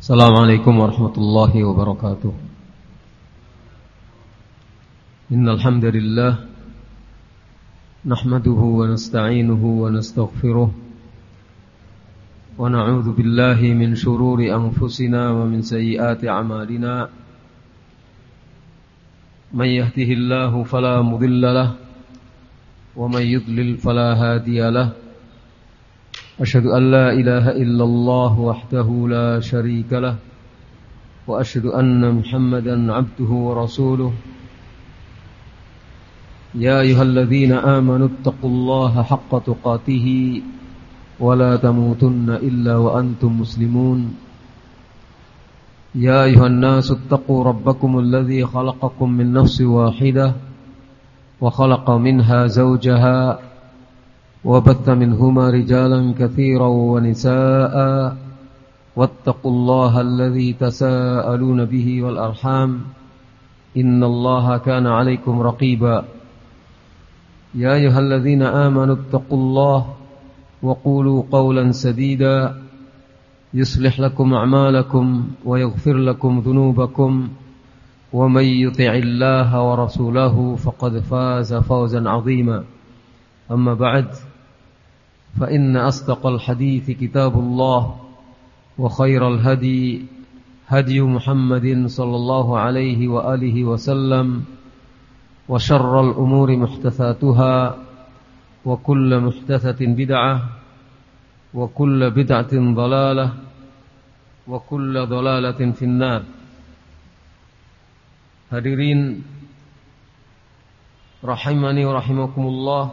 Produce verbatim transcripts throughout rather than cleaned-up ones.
Assalamualaikum warahmatullahi wabarakatuh. Innal hamdalillah nahmaduhu wa nasta'inuhu wa nastaghfiruh wa na'udzu billahi min shururi anfusina wa min sayyiati a'malina. May yahdihillahu fala mudilla lahu wa may yudlil fala hadiya lahu. أشهد أن لا إله إلا الله وحده لا شريك له وأشهد أن محمدا عبده ورسوله يا أيها الذين آمنوا اتقوا الله حق تقاته ولا تموتن إلا وأنتم مسلمون يا أيها الناس اتقوا ربكم الذي خلقكم من نفس واحدة وخلق منها زوجها وبث منهما رجالا كثيرا ونساء واتقوا الله الذي تساءلون به والأرحام إن الله كان عليكم رقيبا يا أيها الذين آمنوا اتقوا الله وقولوا قولا سديدا يصلح لكم أعمالكم ويغفر لكم ذنوبكم ومن يطع الله ورسوله فقد فاز فوزا عظيما أما بعد فإن أصدق الحديث كتاب الله وخير الهدي هدي محمد صلى الله عليه وآله وسلم وشر الأمور محدثاتها وكل محدثة بدعة وكل بدعة ضلالة وكل ضلالة في النار. Hadirin rahimani wa rahimakumullah.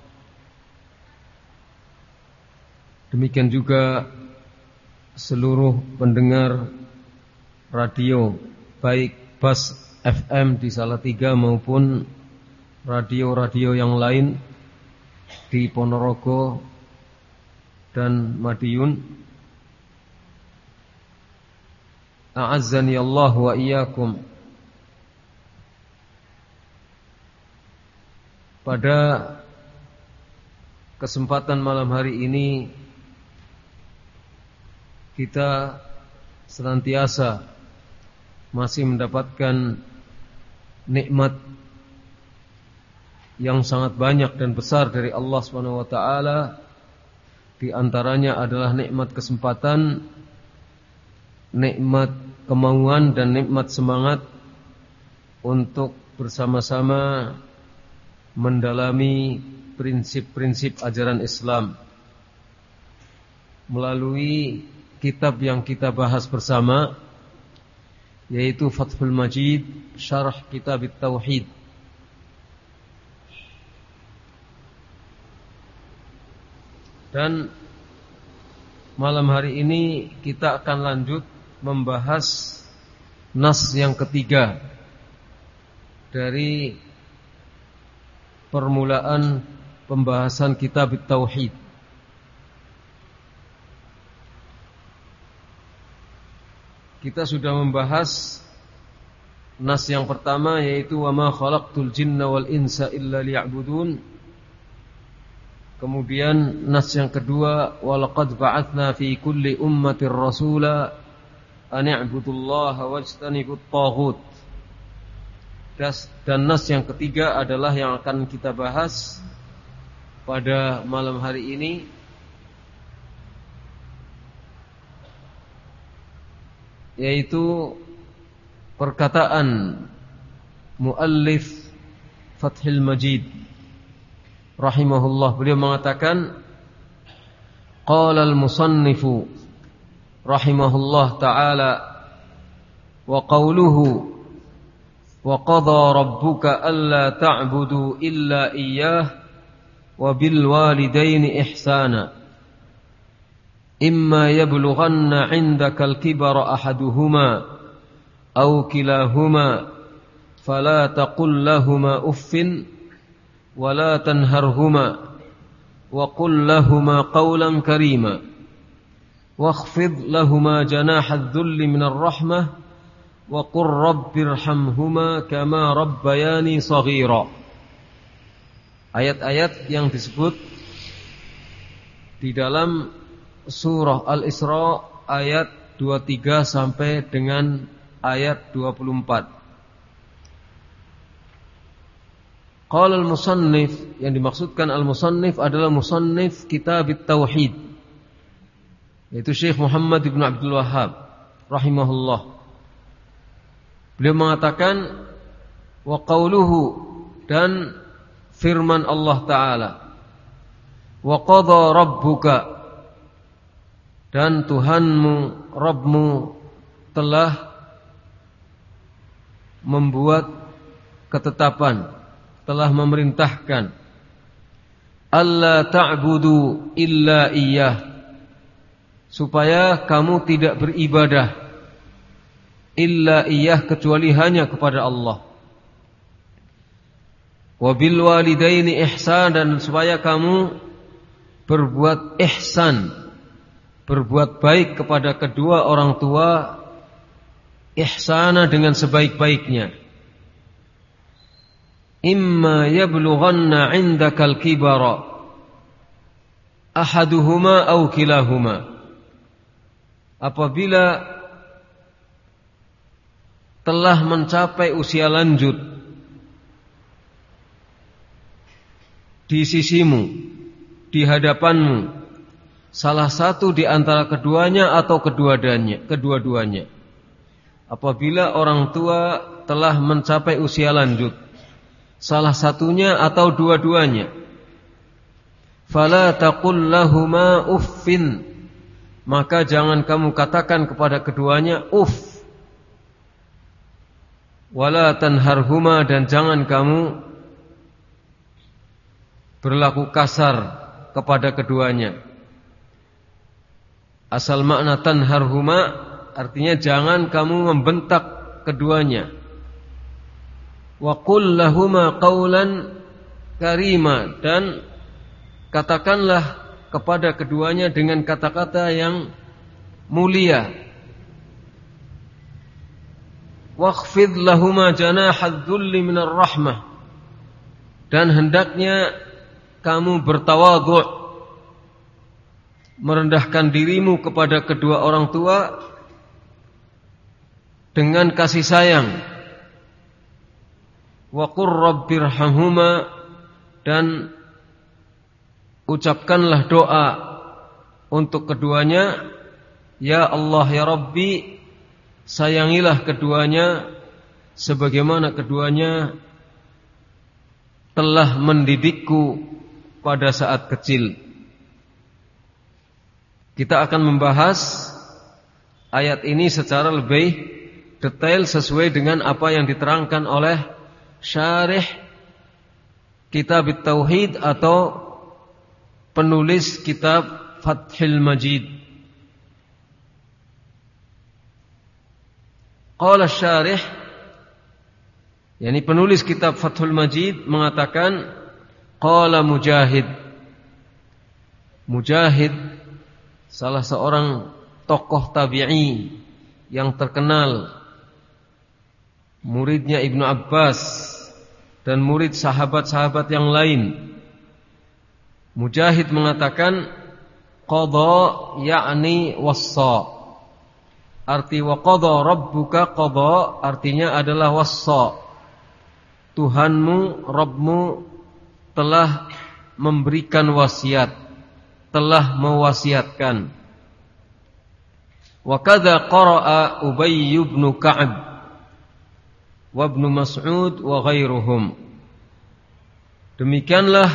Demikian juga seluruh pendengar radio, baik Bas F M di Salatiga maupun radio-radio yang lain di Ponorogo dan Madiun. A'azzani Allah wa iyyakum. Pada kesempatan malam hari ini kita senantiasa masih mendapatkan nikmat yang sangat banyak dan besar dari Allah Subhanahu wa taala. Di antaranya adalah nikmat kesempatan, nikmat kemauan dan nikmat semangat untuk bersama-sama mendalami prinsip-prinsip ajaran Islam melalui kitab yang kita bahas bersama, yaitu Fathul Majid Syarah Kitab Tauhid. Dan malam hari ini kita akan lanjut membahas nas yang ketiga dari permulaan pembahasan Kitab Tauhid. Kita sudah membahas nas yang pertama, yaitu wa ma khalaqtul jinna wal insa illa liya'budun. Kemudian nas yang kedua, wa laqad ba'atsna fi kulli ummatir rasula an i'budullaha wajtanibut taghut. Dan nas yang ketiga adalah yang akan kita bahas pada malam hari ini, yaitu perkataan muallif Fathul Majid rahimahullah. Beliau mengatakan, qala al-musannifu rahimahullah ta'ala wa qawluhu wa qadha rabbuka alla ta'budu illa iyyah wa bil walidaini ihsana imma yablughanna 'indaka al-kibara ahaduhuma aw kilahuma fala taqul lahumā uffin wa la tanharhumā wa qul lahumā qawlan karīmā wakhfid lahumā janāha adh-dhulli min ar-rahmah wa qur rabbirhamhumā kamā rabbayānī shaghīrā. Ayat-ayat yang disebut di dalam surah Al-Isra ayat dua puluh tiga sampai dengan ayat dua puluh empat. Qala al-musannif, yang dimaksudkan al-musannif adalah musannif kitab at-tauhid, yaitu Syekh Muhammad ibn Abdul Wahhab rahimahullah. Beliau mengatakan wa qawluhu, dan firman Allah Ta'ala, wa qadha rabbuka, dan Tuhanmu, Rabbmu telah membuat ketetapan, telah memerintahkan, alla ta'budu illa iyyah, supaya kamu tidak beribadah illa iyyah, kecuali hanya kepada Allah. Wa bil walidaini ihsan, dan supaya kamu berbuat ihsan, berbuat baik kepada kedua orang tua, ihsana, dengan sebaik-baiknya. Imma yablughanna 'indakal kibara ahaduhuma aw kilahuma, apabila telah mencapai usia lanjut di sisimu, di hadapanmu, salah satu di antara keduanya atau kedua-duanya, kedua-duanya. Apabila orang tua telah mencapai usia lanjut, salah satunya atau dua-duanya, fala taqul lahuma uffin, maka jangan kamu katakan kepada keduanya uff, wala tanharhuma, dan jangan kamu berlaku kasar kepada keduanya. Asal makna tanharhuma artinya jangan kamu membentak keduanya. Wa qul lahuma qawlan karima, dan katakanlah kepada keduanya dengan kata-kata yang mulia. Wakhfid lahuma janahadz dzulli minar rahmah, dan hendaknya kamu bertawadhu', merendahkan dirimu kepada kedua orang tua dengan kasih sayang. Wa qur rabbirhamhuma, dan ucapkanlah doa untuk keduanya, ya Allah ya Rabbi, sayangilah keduanya sebagaimana keduanya telah mendidikku pada saat kecil. Kita akan membahas ayat ini secara lebih detail sesuai dengan apa yang diterangkan oleh syarih kitab at-tauhid atau penulis kitab Fathul Majid. Qala syarih, yakni penulis kitab Fathul Majid, mengatakan qala Mujahid. Mujahid salah seorang tokoh tabi'i yang terkenal, muridnya Ibnu Abbas dan murid sahabat-sahabat yang lain. Mujahid mengatakan qadha yakni wassa. Arti wa qadha rabbuka, qadha artinya adalah wassa. Tuhanmu, Rabbmu telah memberikan wasiat, telah mewasiatkan. Wa kadza qara'a Ubay bin Ka'ab wa Ibnu Mas'ud wa ghairuhum. Demikianlah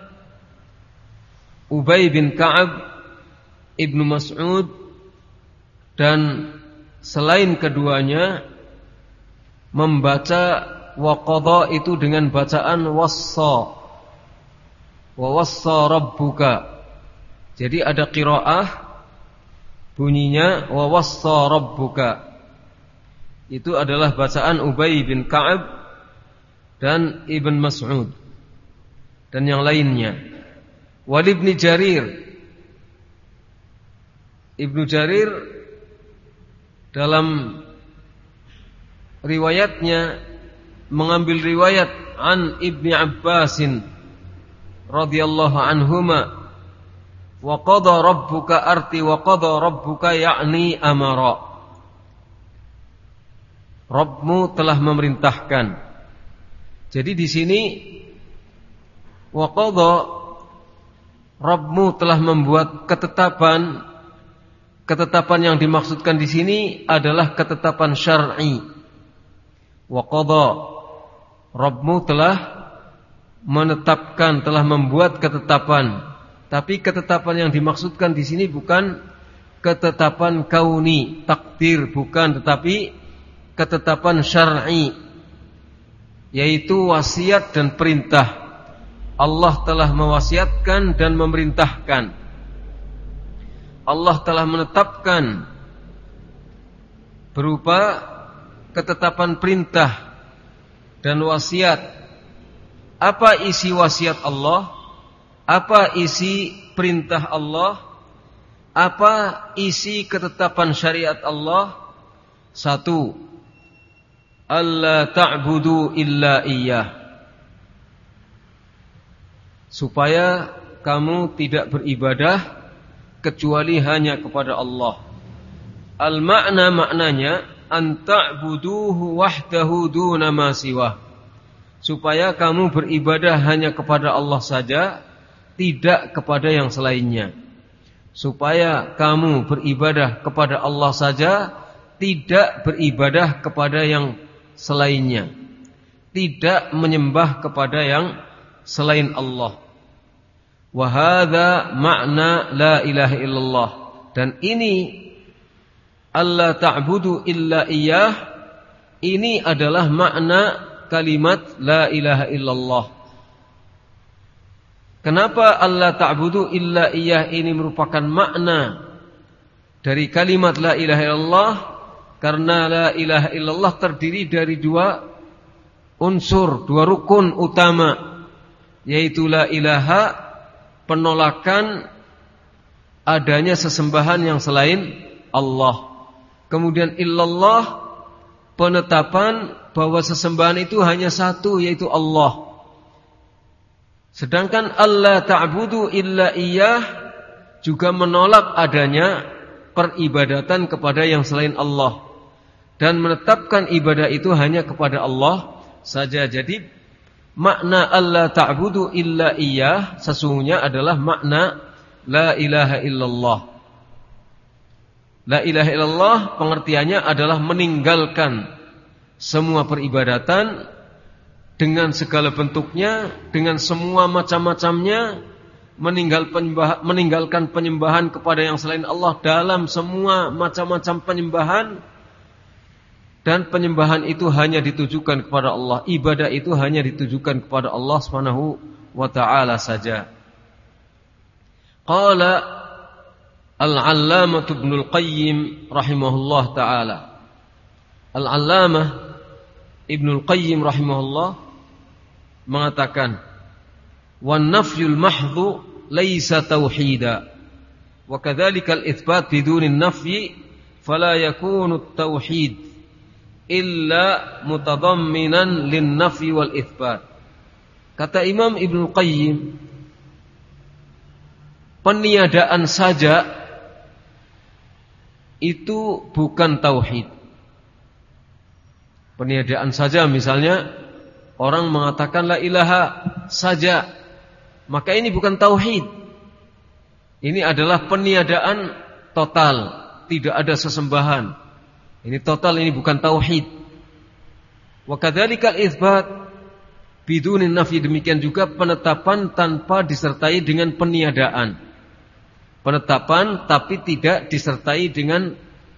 Ubay bin Ka'ab, Ibnu Mas'ud, dan selain keduanya membaca wa qadha itu dengan bacaan wassa, wa wassa rabbuka. Jadi ada qiraah bunyinya wa wassa rabbuka. Itu adalah bacaan Ubay bin Ka'ab dan Ibn Mas'ud dan yang lainnya. Wal Ibnu Jarir, Ibnu Jarir dalam riwayatnya mengambil riwayat an Ibni Abbasin radhiyallahu anhuma Wa qada rabbuka arti wa qada rabbuka yakni amara. Rabbmu telah memerintahkan. Jadi di sini wa qada Rabbmu telah membuat ketetapan. Ketetapan yang dimaksudkan di sini adalah ketetapan syar'i. Wa qada Rabbmu telah menetapkan, telah membuat ketetapan. Tapi ketetapan yang dimaksudkan di sini bukan ketetapan kauni, takdir, bukan, tetapi ketetapan syar'i, yaitu wasiat dan perintah. Allah telah mewasiatkan dan memerintahkan. Allah telah menetapkan berupa ketetapan perintah dan wasiat. Apa isi wasiat Allah? Apa isi perintah Allah? Apa isi ketetapan syariat Allah? Satu, alla ta'budu illa iyyah, supaya kamu tidak beribadah kecuali hanya kepada Allah. Al-makna maknanya an ta'buduhu wahdahu duna ma siwah, supaya kamu beribadah hanya kepada Allah saja, tidak kepada yang selainnya. Supaya kamu beribadah kepada Allah saja, tidak beribadah kepada yang selainnya, tidak menyembah kepada yang selain Allah. Wa hadza makna la ilaha illallah. Dan ini alla ta'budu illa iyyah, ini adalah makna kalimat la ilaha illallah. Kenapa alla ta'budu illa iyyah ini merupakan makna dari kalimat la ilaha illallah? Karena la ilaha illallah terdiri dari dua unsur, dua rukun utama, yaitu la ilaha, penolakan adanya sesembahan yang selain Allah. Kemudian illallah, penetapan bahwa sesembahan itu hanya satu, yaitu Allah. Sedangkan alla ta'budu illa iyyah juga menolak adanya peribadatan kepada yang selain Allah dan menetapkan ibadah itu hanya kepada Allah saja. Jadi makna alla ta'budu illa iyyah sesungguhnya adalah makna la ilaha illallah. La ilaha illallah pengertiannya adalah meninggalkan semua peribadatan dengan segala bentuknya, dengan semua macam-macamnya, meninggal penyembah, meninggalkan penyembahan kepada yang selain Allah dalam semua macam-macam penyembahan, dan penyembahan itu hanya ditujukan kepada Allah, ibadah itu hanya ditujukan kepada Allah Subhanahu wa ta'ala saja. Qala al-allamah Ibnul Qayyim rahimahullah ta'ala. Al-allamah Ibnul Qayyim rahimahullah mengatakan, wan nafyul mahdhu laisa tauhida wa kadzalika al-itsbat biduni an-nafyi fala yakunu at-tauhid illa mutadamminan lin-nafyi wal itsbat. Kata Imam Ibnu Qayyim, peniadaan saja itu bukan tauhid. Peniadaan saja, misalnya orang mengatakan la ilaha saja, maka ini bukan tauhid. Ini adalah peniadaan total, tidak ada sesembahan. Ini total, ini bukan tauhid. Wa kadzalikal itsbat biduni nafyi, demikian juga penetapan tanpa disertai dengan peniadaan. Penetapan tapi tidak disertai dengan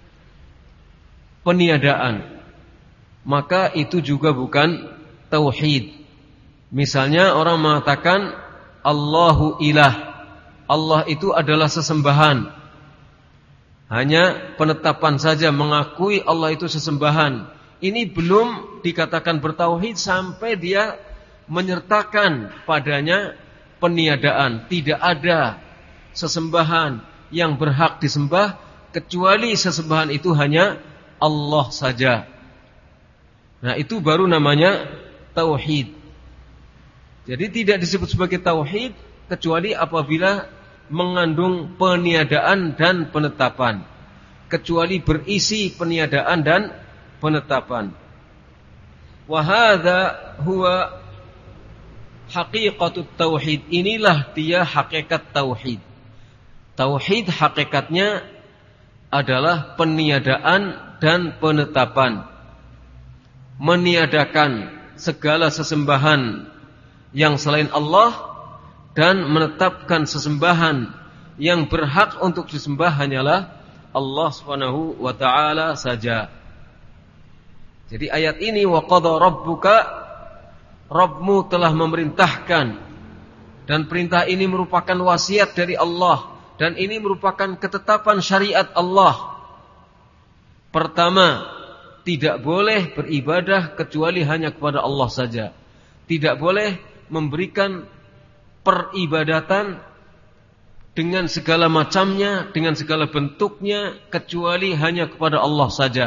peniadaan, maka itu juga bukan tauhid. Misalnya orang mengatakan Allahu ilah, Allah itu adalah sesembahan. Hanya penetapan saja, mengakui Allah itu sesembahan. Ini belum dikatakan bertauhid sampai dia menyertakan padanya peniadaan. Tidak ada sesembahan yang berhak disembah kecuali sesembahan itu hanya Allah saja. Nah, itu baru namanya tauhid. Jadi tidak disebut sebagai tauhid kecuali apabila mengandung peniadaan dan penetapan, kecuali berisi peniadaan dan penetapan. Wa hadza huwa haqiqatut tauhid. Inilah dia hakikat tauhid. Tauhid hakikatnya adalah peniadaan dan penetapan. Meniadakan segala sesembahan yang selain Allah dan menetapkan sesembahan yang berhak untuk disembah hanyalah Allah Subhanahu wa taala saja. Jadi ayat ini, wa qadha rabbuka, Rabbmu telah memerintahkan, dan perintah ini merupakan wasiat dari Allah, dan ini merupakan ketetapan syariat Allah. Pertama, tidak boleh beribadah kecuali hanya kepada Allah saja. Tidak boleh memberikan peribadatan dengan segala macamnya, dengan segala bentuknya, kecuali hanya kepada Allah saja.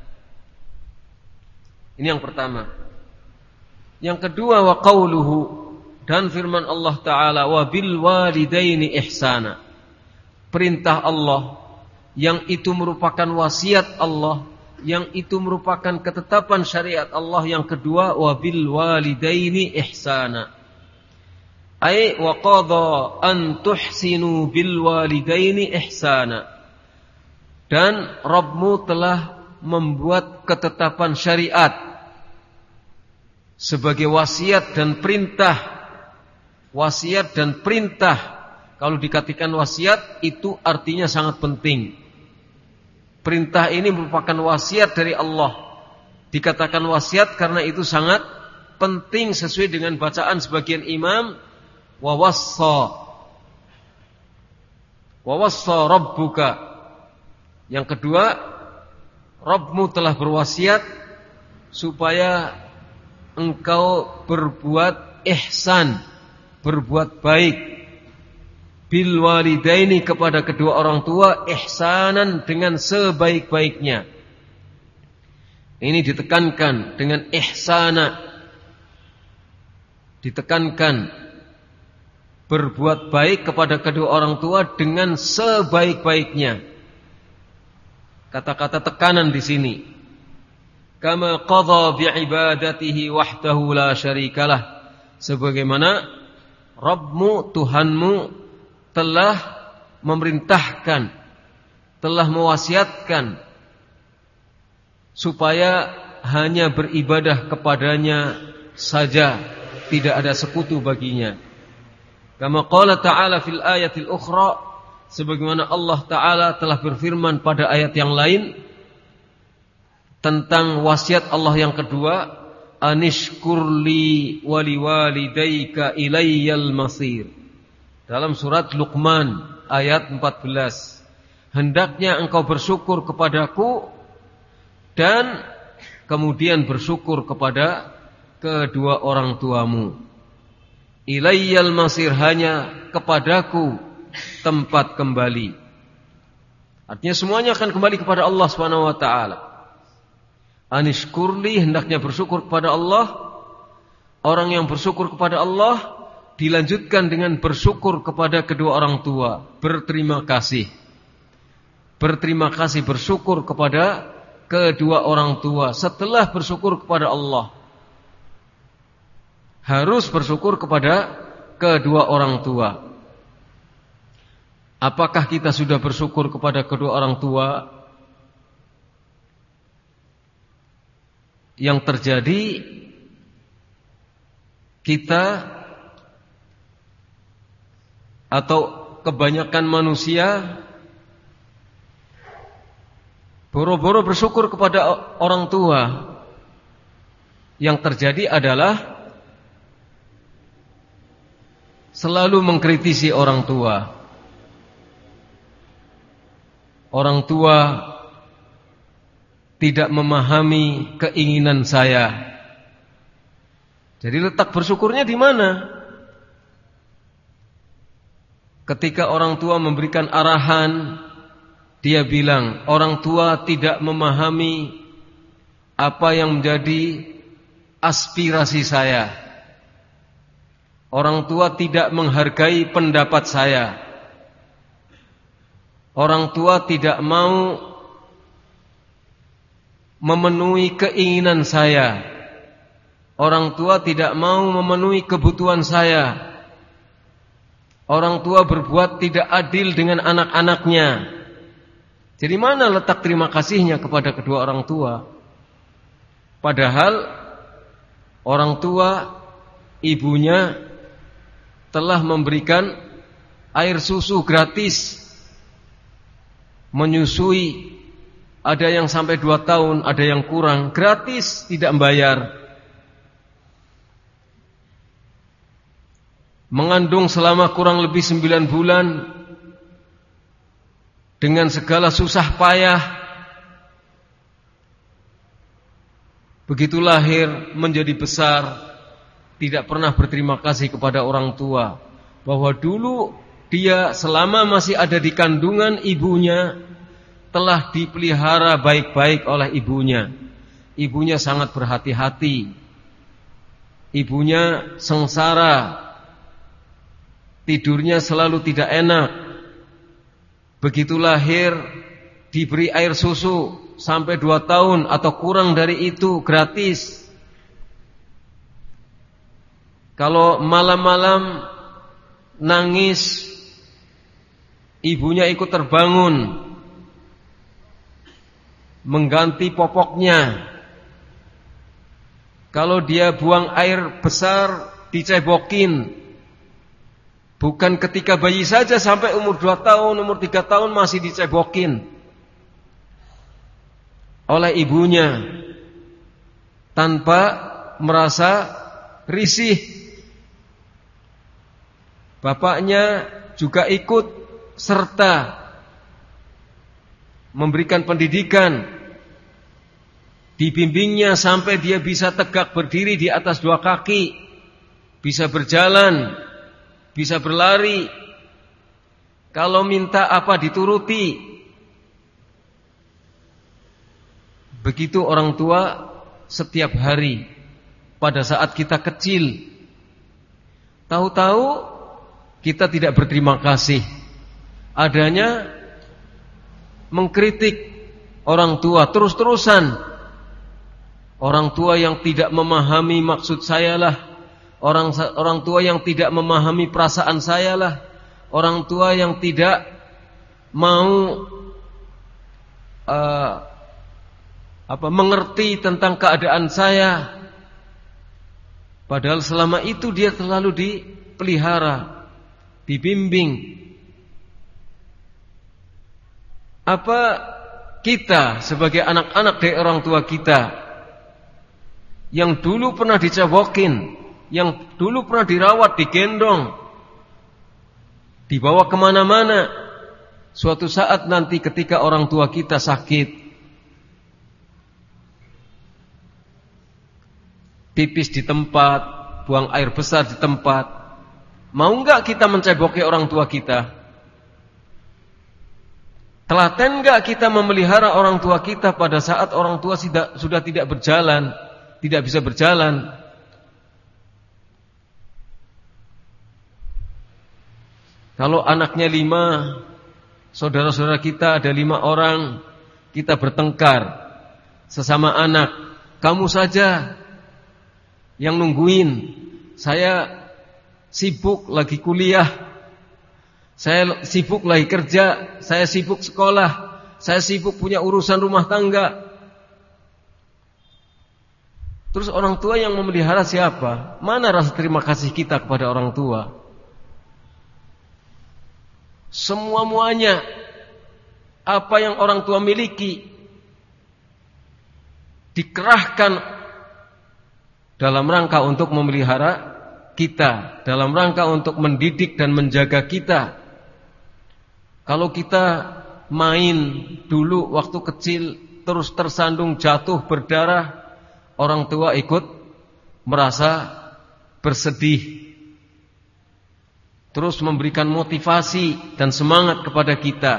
Ini yang pertama. Yang kedua, wa qauluhu, dan firman Allah Ta'ala, wa bil walidaini ihsana. Perintah Allah yang itu merupakan wasiat Allah, yang itu merupakan ketetapan syariat Allah. Yang kedua, wa bil walidaini ihsana, ay wa qadha an tuhsinu bil walidaini ihsana. Dan Rabbmu telah membuat ketetapan syariat sebagai wasiat dan perintah. Wasiat dan perintah, kalau dikatakan wasiat itu artinya sangat penting. Perintah ini merupakan wasiat dari Allah. Dikatakan wasiat karena itu sangat penting sesuai dengan bacaan sebagian imam, wa wassa wa wassa rabbuka. Yang kedua, Rabbmu telah berwasiat supaya engkau berbuat ihsan, berbuat baik, bil walidaini, kepada kedua orang tua, ihsanan, dengan sebaik-baiknya. Ini ditekankan dengan ihsana, ditekankan berbuat baik kepada kedua orang tua dengan sebaik-baiknya. Kata-kata tekanan di sini. Kama qadha bi'ibadatihi wahdahu la syarikalah. Sebagaimana Rabbmu, Tuhanmu telah memerintahkan, telah mewasiatkan supaya hanya beribadah kepadanya saja, tidak ada sekutu baginya. Kama qala ta'ala fil ayatil ukhra, sebagaimana Allah Ta'ala telah berfirman pada ayat yang lain tentang wasiat Allah yang kedua, anishkurli wali walidayka ilayyal masir. Dalam surat Luqman ayat empat belas. Hendaknya engkau bersyukur kepadaku dan kemudian bersyukur kepada kedua orang tuamu. Ilayyal masir, hanya kepadaku tempat kembali. Artinya semuanya akan kembali kepada Allah Subhanahu wa taala. Anishkurli, hendaknya bersyukur kepada Allah. Orang yang bersyukur kepada Allah dilanjutkan dengan bersyukur kepada kedua orang tua, berterima kasih. Berterima kasih, bersyukur kepada kedua orang tua. Setelah bersyukur kepada Allah, harus bersyukur kepada kedua orang tua. Apakah kita sudah bersyukur kepada kedua orang tua? Yang terjadi, kita atau kebanyakan manusia boro-boro bersyukur kepada orang tua. Yang terjadi adalah selalu mengkritisi orang tua. Orang tua tidak memahami keinginan saya. Jadi letak bersyukurnya di mana? Ketika orang tua memberikan arahan, dia bilang, orang tua tidak memahami apa yang menjadi aspirasi saya. Orang tua tidak menghargai pendapat saya. orang tua tidak mau memenuhi keinginan saya, orang tua tidak mau memenuhi kebutuhan saya, orang tua berbuat tidak adil dengan anak-anaknya. Jadi mana letak terima kasihnya kepada kedua orang tua? Padahal orang tua, ibunya telah memberikan air susu gratis, menyusui, ada yang sampai dua tahun, ada yang kurang, gratis, tidak membayar. Mengandung selama kurang lebih sembilan bulan dengan segala susah payah. Begitu lahir, menjadi besar, tidak pernah berterima kasih kepada orang tua, bahwa dulu dia selama masih ada di kandungan ibunya telah dipelihara baik-baik oleh ibunya. Ibunya sangat berhati-hati, ibunya sengsara, tidurnya selalu tidak enak. Begitu lahir, diberi air susu sampai dua tahun atau kurang dari itu gratis. Kalau malam-malam nangis, ibunya ikut terbangun, mengganti popoknya. Kalau dia buang air besar, dicebokin. Bukan ketika bayi saja, sampai umur dua tahun, umur tiga tahun masih dicebokin oleh ibunya tanpa merasa risih. Bapaknya juga ikut serta memberikan pendidikan, dibimbingnya sampai dia bisa tegak berdiri di atas dua kaki, bisa berjalan, bisa berlari. Kalau minta apa dituruti. Begitu orang tua setiap hari pada saat kita kecil. Tahu-tahu kita tidak berterima kasih. Adanya mengkritik orang tua terus-terusan. Orang tua yang tidak memahami maksud saya lah, Orang orang tua yang tidak memahami perasaan saya lah, orang tua yang tidak mau uh, apa mengerti tentang keadaan saya. Padahal selama itu dia selalu dipelihara, dibimbing. Apa kita sebagai anak-anak dari orang tua kita yang dulu pernah dicabokin, yang dulu pernah dirawat, digendong, dibawa kemana-mana, suatu saat nanti ketika orang tua kita sakit, pipis di tempat, buang air besar di tempat, mau enggak kita menceboki orang tua kita? Telaten enggak kita memelihara orang tua kita pada saat orang tua sudah, sudah tidak berjalan, tidak bisa berjalan? Kalau anaknya lima, saudara-saudara kita ada lima orang, kita bertengkar sesama anak. Kamu saja yang nungguin, saya sibuk lagi kuliah, saya sibuk lagi kerja, saya sibuk sekolah, saya sibuk punya urusan rumah tangga. Terus orang tua yang memelihara siapa? Mana rasa terima kasih kita kepada orang tua? Semua-muanya apa yang orang tua miliki dikerahkan dalam rangka untuk memelihara kita, dalam rangka untuk mendidik dan menjaga kita. Kalau kita main dulu waktu kecil terus tersandung, jatuh, berdarah, orang tua ikut merasa bersedih, terus memberikan motivasi dan semangat kepada kita.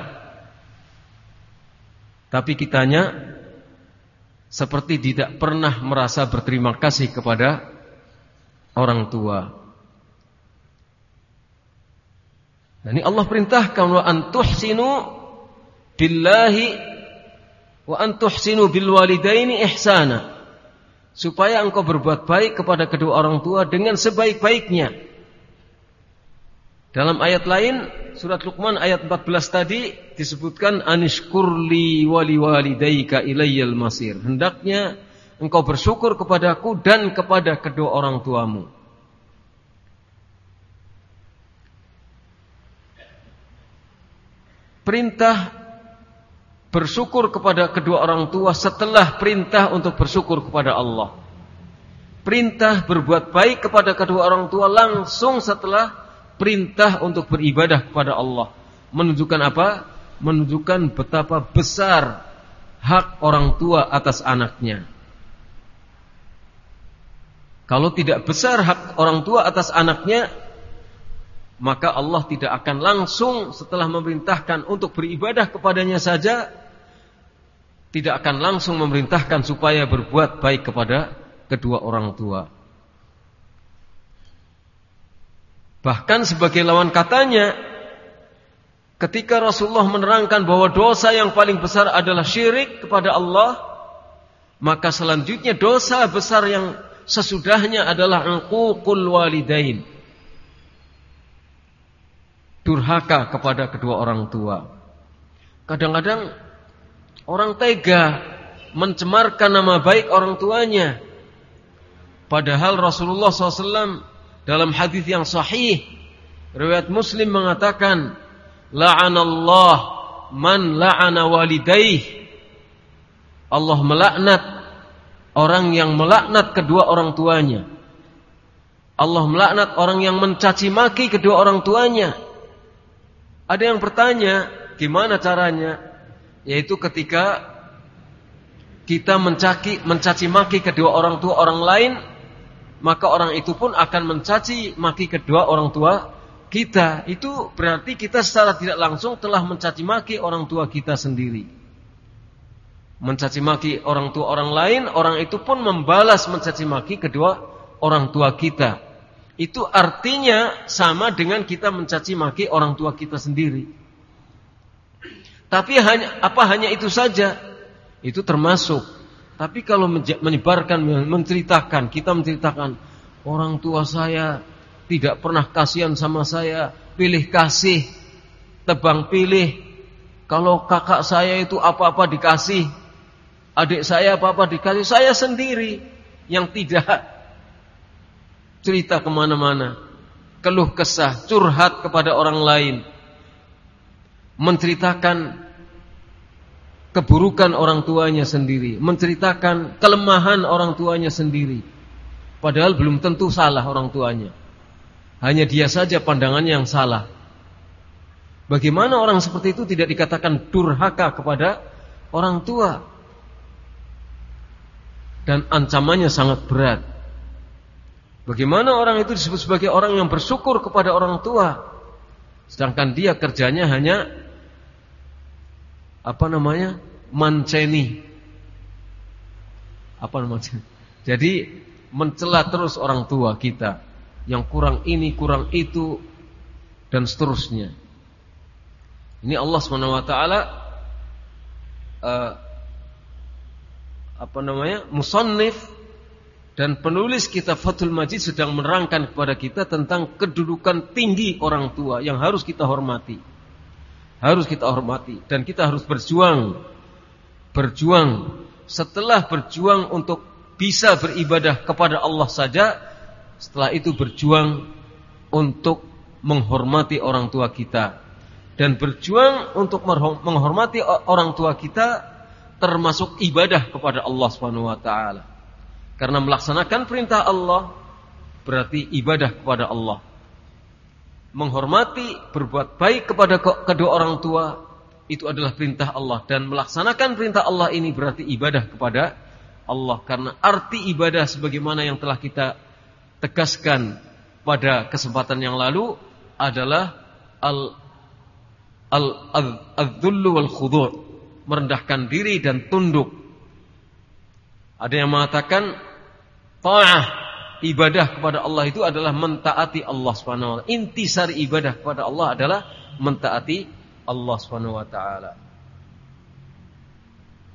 Tapi kitanya seperti tidak pernah merasa berterima kasih kepada orang tua. Nah, ini Allah perintahkan wa antuhsinu billahi wa an tuhsinu bil walidaini ihsana. Supaya engkau berbuat baik kepada kedua orang tua dengan sebaik-baiknya. Dalam ayat lain, surat Luqman ayat empat belas tadi disebutkan anishkurli wali walidayka ilayyal masir. Hendaknya engkau bersyukur kepadaku dan kepada kedua orang tuamu. Perintah bersyukur kepada kedua orang tua setelah perintah untuk bersyukur kepada Allah. Perintah berbuat baik kepada kedua orang tua langsung setelah perintah untuk beribadah kepada Allah. Menunjukkan apa? Menunjukkan betapa besar hak orang tua atas anaknya. Kalau tidak besar hak orang tua atas anaknya, maka Allah tidak akan langsung setelah memerintahkan untuk beribadah kepadanya saja, tidak akan langsung memerintahkan supaya berbuat baik kepada kedua orang tua. Bahkan sebagai lawan katanya, ketika Rasulullah menerangkan bahwa dosa yang paling besar adalah syirik kepada Allah, maka selanjutnya dosa besar yang sesudahnya adalah uququl walidain, durhaka kepada kedua orang tua. Kadang-kadang orang tega mencemarkan nama baik orang tuanya. Padahal Rasulullah shallallahu alaihi wasallam dalam hadis yang sahih, riwayat Muslim mengatakan, la'anallah man la'ana walidaih. Allah melaknat orang yang melaknat kedua orang tuanya. Allah melaknat orang yang mencaci maki kedua orang tuanya. Ada yang bertanya, gimana caranya? Yaitu ketika kita mencaci, mencaci maki kedua orang tua orang lain, maka orang itu pun akan mencaci maki kedua orang tua kita. Itu berarti kita secara tidak langsung telah mencaci maki orang tua kita sendiri. Mencaci maki orang tua orang lain, orang itu pun membalas mencaci maki kedua orang tua kita. Itu artinya sama dengan kita mencaci maki orang tua kita sendiri. Tapi hanya apa hanya itu saja? Itu termasuk. Tapi kalau menyebarkan, menceritakan, kita menceritakan orang tua saya tidak pernah kasihan sama saya, pilih kasih, tebang pilih. Kalau kakak saya itu apa-apa dikasih, adik saya apa-apa dikasih, saya sendiri yang tidak cerita kemana-mana, keluh kesah, curhat kepada orang lain, menceritakan keburukan orang tuanya sendiri, menceritakan kelemahan orang tuanya sendiri. Padahal belum tentu salah orang tuanya, hanya dia saja pandangannya yang salah. Bagaimana orang seperti itu tidak dikatakan durhaka kepada orang tua? Dan ancamannya sangat berat. Bagaimana orang itu disebut sebagai orang yang bersyukur kepada orang tua, sedangkan dia kerjanya hanya apa namanya, manceni, apa namanya? Jadi mencela terus orang tua kita, yang kurang ini, kurang itu, dan seterusnya. Ini Allah subhanahu wa taala uh, apa namanya, musannif dan penulis kitab Fathul Majid sedang menerangkan kepada kita tentang kedudukan tinggi orang tua yang harus kita hormati. Harus kita hormati dan kita harus berjuang. Berjuang. Setelah berjuang untuk bisa beribadah kepada Allah saja, setelah itu berjuang untuk menghormati orang tua kita. Dan berjuang untuk menghormati orang tua kita termasuk ibadah kepada Allah subhanahu wa taala. Karena melaksanakan perintah Allah berarti ibadah kepada Allah. Menghormati, berbuat baik kepada kedua orang tua, itu adalah perintah Allah. Dan melaksanakan perintah Allah ini berarti ibadah kepada Allah. Karena arti ibadah sebagaimana yang telah kita tegaskan pada kesempatan yang lalu adalah al al al-dhullu wal khudu', merendahkan diri dan tunduk. Ada yang mengatakan ta'ah, ibadah kepada Allah itu adalah mentaati Allah subhanahu wa ta'ala. Intisari ibadah kepada Allah adalah mentaati Allah subhanahu wa ta'ala.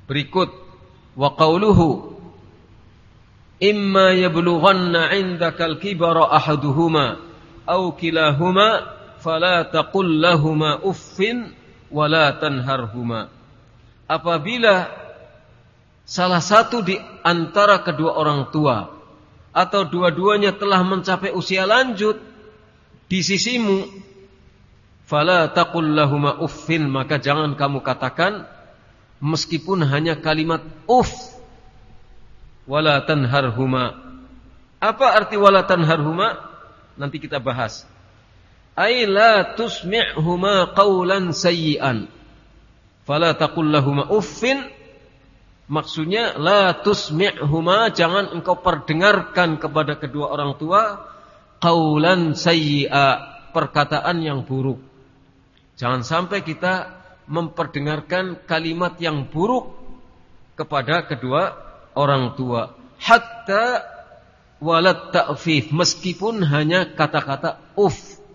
Berikut wa qauluhu imma yablughanna 'indakal kibara ahaduhuma aw kilahuma fala taqul lahumā uffin wa la tanharhuma. Apabila salah satu di antara kedua orang tua atau dua-duanya telah mencapai usia lanjut di sisimu, fala taqul lahumā uffin, maka jangan kamu katakan meskipun hanya kalimat uff. Wala tanharhuma. Apa arti wala tanharhuma? Nanti kita bahas. Ai la tusmi'huma qawlan sayyi'an. Fala taqul lahumā uffin. Maksudnya la tusmi'huma, jangan engkau perdengarkan kepada kedua orang tua qawlan sayyi'a, perkataan yang buruk. Jangan sampai kita memperdengarkan kalimat yang buruk kepada kedua orang tua, hatta walat ta'fif, meskipun hanya kata-kata uf.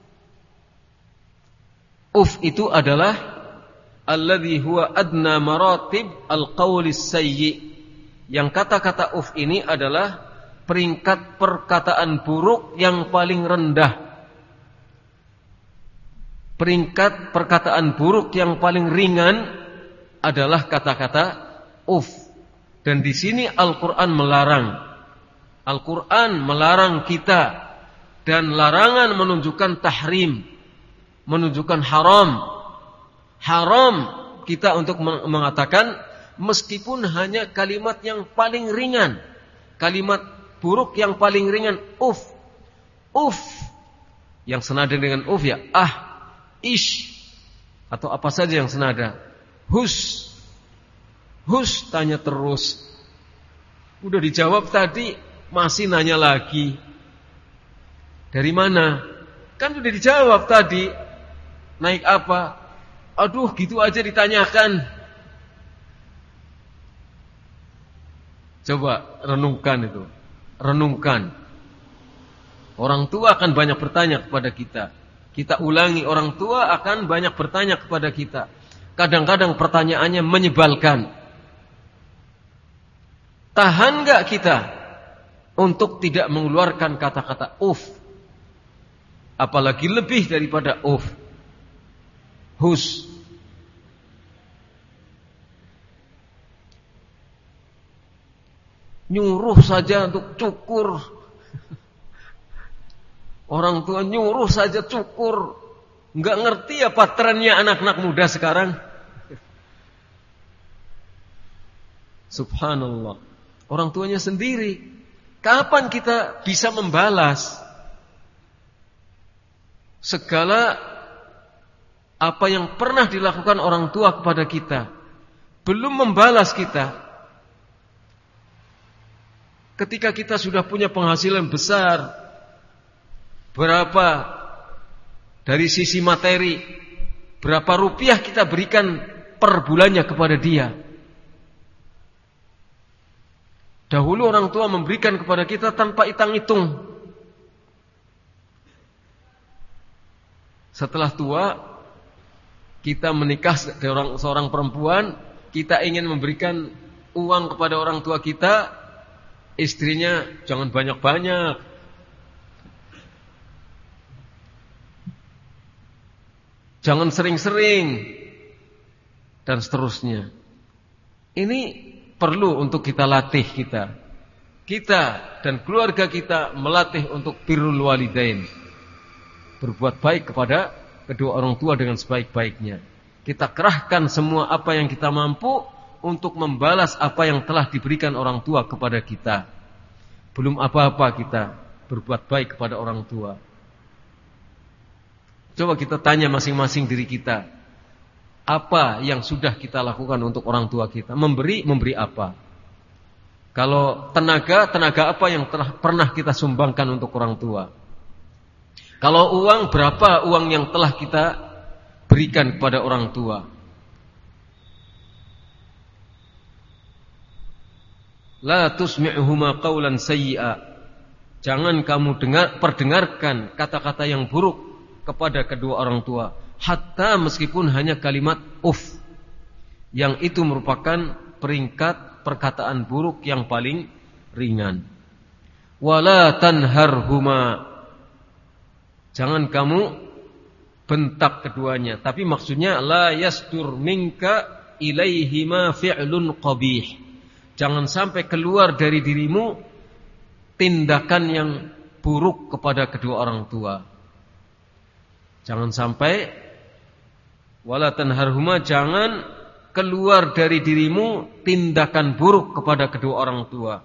Uf itu adalah alladhi huwa adna maratib al-qawlis sayyi. Yang kata-kata uf ini adalah peringkat perkataan buruk yang paling rendah. Peringkat perkataan buruk yang paling ringan adalah kata-kata uf. Dan di sini Al-Quran melarang. Al-Quran melarang kita. Dan larangan menunjukkan tahrim, menunjukkan haram. Haram kita untuk mengatakan meskipun hanya kalimat yang paling ringan, kalimat buruk yang paling ringan, uf. Uf yang senada dengan uf ya, ah, ish, atau apa saja yang senada. Hus, hus, tanya terus. Udah dijawab tadi, masih nanya lagi. Dari mana? Kan udah dijawab tadi. Naik apa? Aduh, gitu aja ditanyakan. Coba renungkan itu. Renungkan. Orang tua akan banyak bertanya kepada kita. Kita ulangi, orang tua akan banyak bertanya kepada kita. Kadang-kadang pertanyaannya menyebalkan. Tahan gak kita untuk tidak mengeluarkan kata-kata uf? Apalagi lebih daripada uf. Hus. Nyuruh saja untuk cukur. Orang tua nyuruh saja cukur. Enggak ngerti apa trennya anak-anak muda sekarang. Subhanallah. Orang tuanya sendiri. Kapan kita bisa membalas segala apa yang pernah dilakukan orang tua kepada kita? Belum membalas kita. Ketika kita sudah punya penghasilan besar, berapa dari sisi materi, berapa rupiah kita berikan per bulannya kepada dia? Dahulu orang tua memberikan kepada kita tanpa hitung-hitung. Setelah tua, kita menikah dengan seorang perempuan, kita ingin memberikan uang kepada orang tua kita, istrinya jangan banyak-banyak. Jangan sering-sering. Dan seterusnya. Ini perlu untuk kita latih kita. Kita dan keluarga kita melatih untuk birrul walidain. Berbuat baik kepada kedua orang tua dengan sebaik-baiknya. Kita kerahkan semua apa yang kita mampu untuk membalas apa yang telah diberikan orang tua kepada kita. Belum apa-apa kita berbuat baik kepada orang tua. Coba kita tanya masing-masing diri kita. Apa yang sudah kita lakukan untuk orang tua kita? Memberi, memberi apa? Kalau tenaga, tenaga apa yang telah pernah kita sumbangkan untuk orang tua? Kalau uang, berapa uang yang telah kita berikan kepada orang tua? La tusmi'huma qawlan sayyi'a. Jangan kamu dengar, perdengarkan kata-kata yang buruk kepada kedua orang tua. Hatta meskipun hanya kalimat uf, yang itu merupakan peringkat perkataan buruk yang paling ringan. Wala tanharhuma, jangan kamu bentak keduanya. Tapi maksudnya la yasdur minka ilaihima fi'lun qabih. Jangan sampai keluar dari dirimu tindakan yang buruk kepada kedua orang tua. Jangan sampai wala tanharhuma, jangan keluar dari dirimu tindakan buruk kepada kedua orang tua.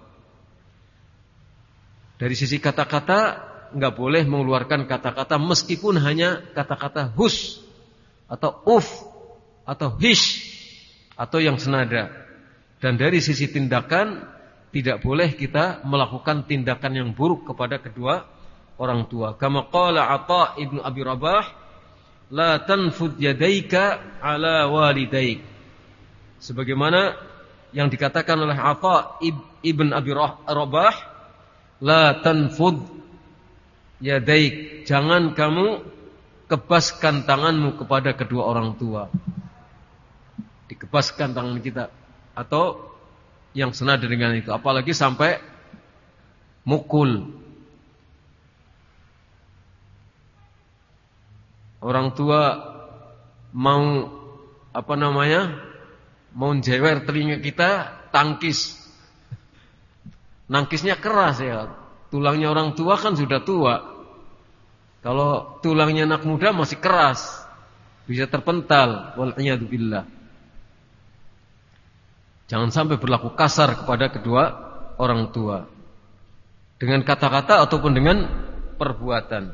Dari sisi kata-kata, enggak boleh mengeluarkan kata-kata meskipun hanya kata-kata hus atau uf atau hish atau yang senada. Dan dari sisi tindakan, tidak boleh kita melakukan tindakan yang buruk kepada kedua orang tua. Kama qala Atha ibnu Abi Rabah, la tanfud yadaika ala walidaik. Sebagaimana yang dikatakan oleh Atha ibn Abi Rabah, la tanfud yadaik, jangan kamu kebaskan tanganmu kepada kedua orang tua. Dikebaskan tangan kita atau yang senada dengan itu, apalagi sampai mukul. Orang tua mau apa namanya? Mau jewer telinga kita, tangkis. Nangkisnya keras ya. Tulangnya orang tua kan sudah tua. Kalau tulangnya anak muda masih keras, bisa terpental. Wal'iyadzubillah. Jangan sampai berlaku kasar kepada kedua orang tua dengan kata-kata ataupun dengan perbuatan.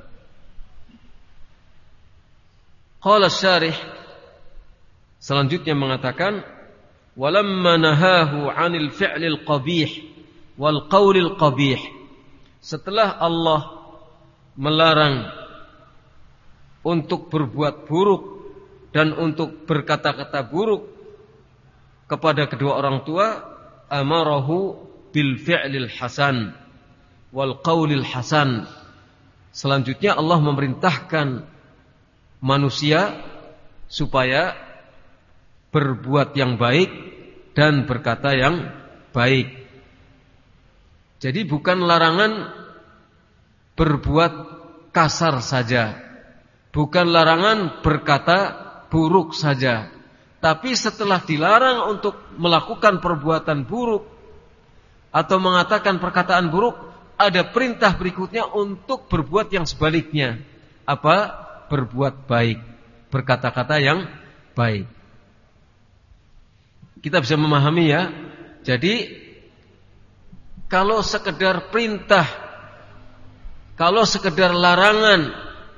Qala syarih selanjutnya mengatakan, walamma nahahu 'anil fi'lil qabih wal qaulil qabih. Setelah Allah melarang untuk berbuat buruk dan untuk berkata-kata buruk kepada kedua orang tua, amarahu bil fi'lil hasan wal qaulil hasan. Selanjutnya Allah memerintahkan manusia supaya berbuat yang baik dan berkata yang baik. Jadi bukan larangan berbuat kasar saja, bukan larangan berkata buruk saja. Tapi setelah dilarang untuk melakukan perbuatan buruk atau mengatakan perkataan buruk, ada perintah berikutnya untuk berbuat yang sebaliknya. Apa? Berbuat baik, berkata-kata yang baik. Kita bisa memahami ya. Jadi kalau sekedar perintah, kalau sekedar larangan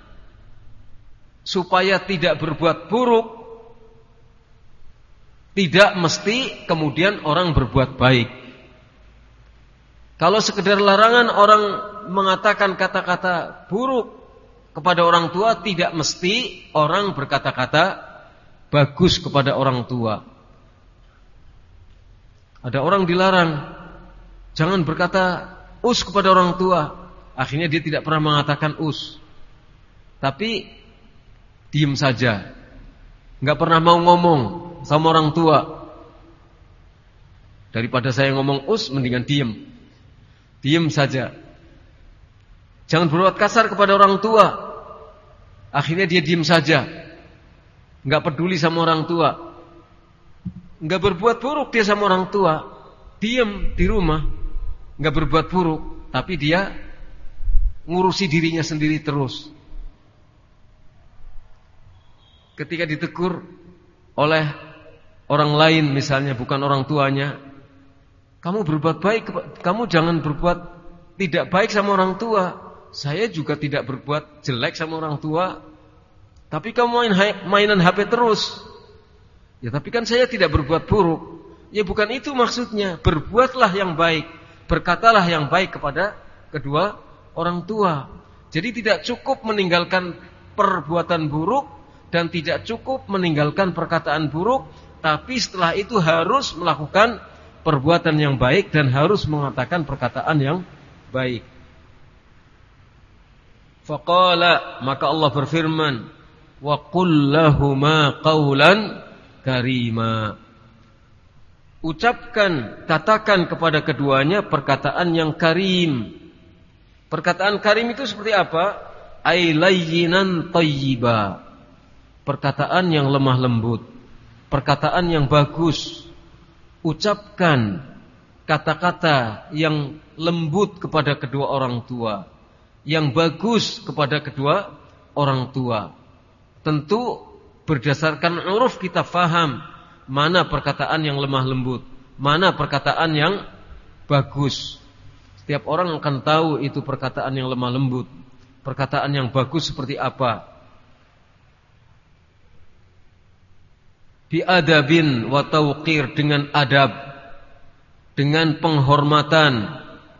supaya tidak berbuat buruk, tidak mesti kemudian orang berbuat baik. Kalau sekedar larangan orang mengatakan kata-kata buruk kepada orang tua, tidak mesti orang berkata-kata bagus kepada orang tua. Ada orang dilarang, jangan berkata us kepada orang tua. Akhirnya dia tidak pernah mengatakan us, tapi diam saja, nggak pernah mau ngomong sama orang tua. Daripada saya ngomong us, mendingan diem. Diem saja. Jangan berbuat kasar kepada orang tua. Akhirnya dia diem saja, nggak peduli sama orang tua, nggak berbuat buruk dia sama orang tua, diem di rumah, nggak berbuat buruk, tapi dia ngurusi dirinya sendiri terus. Ketika ditegur oleh orang lain, misalnya bukan orang tuanya, kamu berbuat baik, kamu jangan berbuat tidak baik sama orang tua. Saya juga tidak berbuat jelek sama orang tua, tapi kamu main mainan H P terus. Ya tapi kan saya tidak berbuat buruk. Ya bukan itu maksudnya. Berbuatlah yang baik, berkatalah yang baik kepada kedua orang tua. Jadi tidak cukup meninggalkan perbuatan buruk dan tidak cukup meninggalkan perkataan buruk, tapi setelah itu harus melakukan perbuatan yang baik dan harus mengatakan perkataan yang baik. Faqala, maka Allah berfirman, wa qul lahuma qawlan karima. ucapkan, katakan kepada keduanya perkataan yang karim. Perkataan karim itu seperti apa? Ay layyinan thayyiba. Perkataan yang lemah lembut, perkataan yang bagus. Ucapkan kata-kata yang lembut kepada kedua orang tua, yang bagus kepada kedua orang tua. Tentu berdasarkan uruf kita faham mana perkataan yang lemah lembut, mana perkataan yang bagus. Setiap orang akan tahu itu perkataan yang lemah lembut, perkataan yang bagus seperti apa. Bi adabin wa tauqir, dengan adab, dengan penghormatan.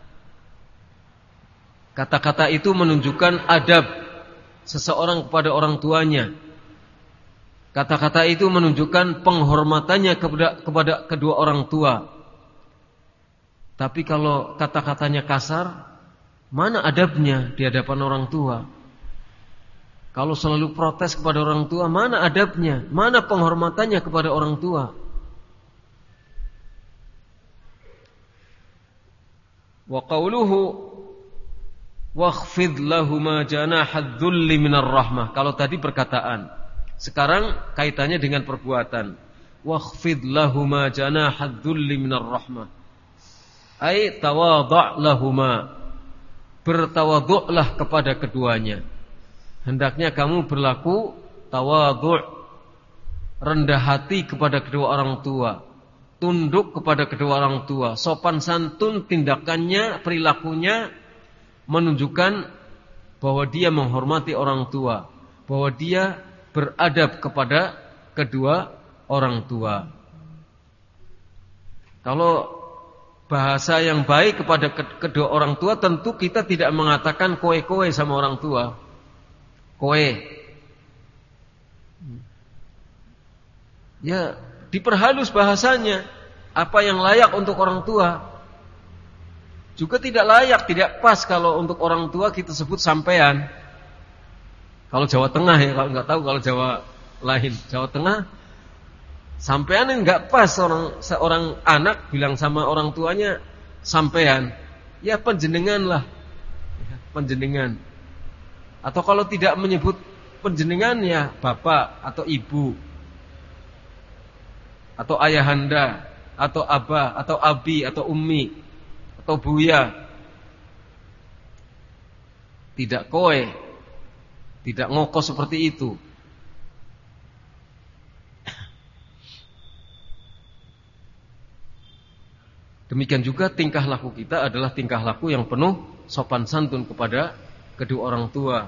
Kata-kata itu menunjukkan adab seseorang kepada orang tuanya. Kata-kata itu menunjukkan penghormatannya kepada, kepada kedua orang tua. Tapi kalau kata-katanya kasar, mana adabnya di hadapan orang tua? Kalau selalu protes kepada orang tua, mana adabnya? Mana penghormatannya kepada orang tua? Wa qawluhu wakhfid lahuma janahadz dzulli minar rahmah. Kalau tadi perkataan, sekarang kaitannya dengan perbuatan. Wakhfid lahuma janahadz dzulli minar rahmah. Ai tawadha' lahuma. Bertawadhu'lah kepada keduanya. Hendaknya kamu berlaku tawadhu', rendah hati kepada kedua orang tua, tunduk kepada kedua orang tua, sopan santun tindakannya, perilakunya menunjukkan bahwa dia menghormati orang tua, bahwa dia beradab kepada kedua orang tua. Kalau bahasa yang baik kepada kedua orang tua, tentu kita tidak mengatakan kowe-kowe sama orang tua. Kowe. Ya, diperhalus bahasanya. Apa yang layak untuk orang tua. Juga tidak layak, tidak pas kalau untuk orang tua kita sebut sampean. Kalau Jawa Tengah ya, kalau nggak tahu kalau Jawa lain. Jawa Tengah, sampean nggak pas orang seorang anak bilang sama orang tuanya sampean. Ya penjenengan lah, ya, penjenengan. Atau kalau tidak menyebut penjenengan ya bapak atau ibu, atau ayahanda, atau abah, atau abi, atau ummi, atau buya. Tidak kowe, tidak ngoko seperti itu. Demikian juga tingkah laku kita adalah tingkah laku yang penuh sopan santun kepada kedua orang tua.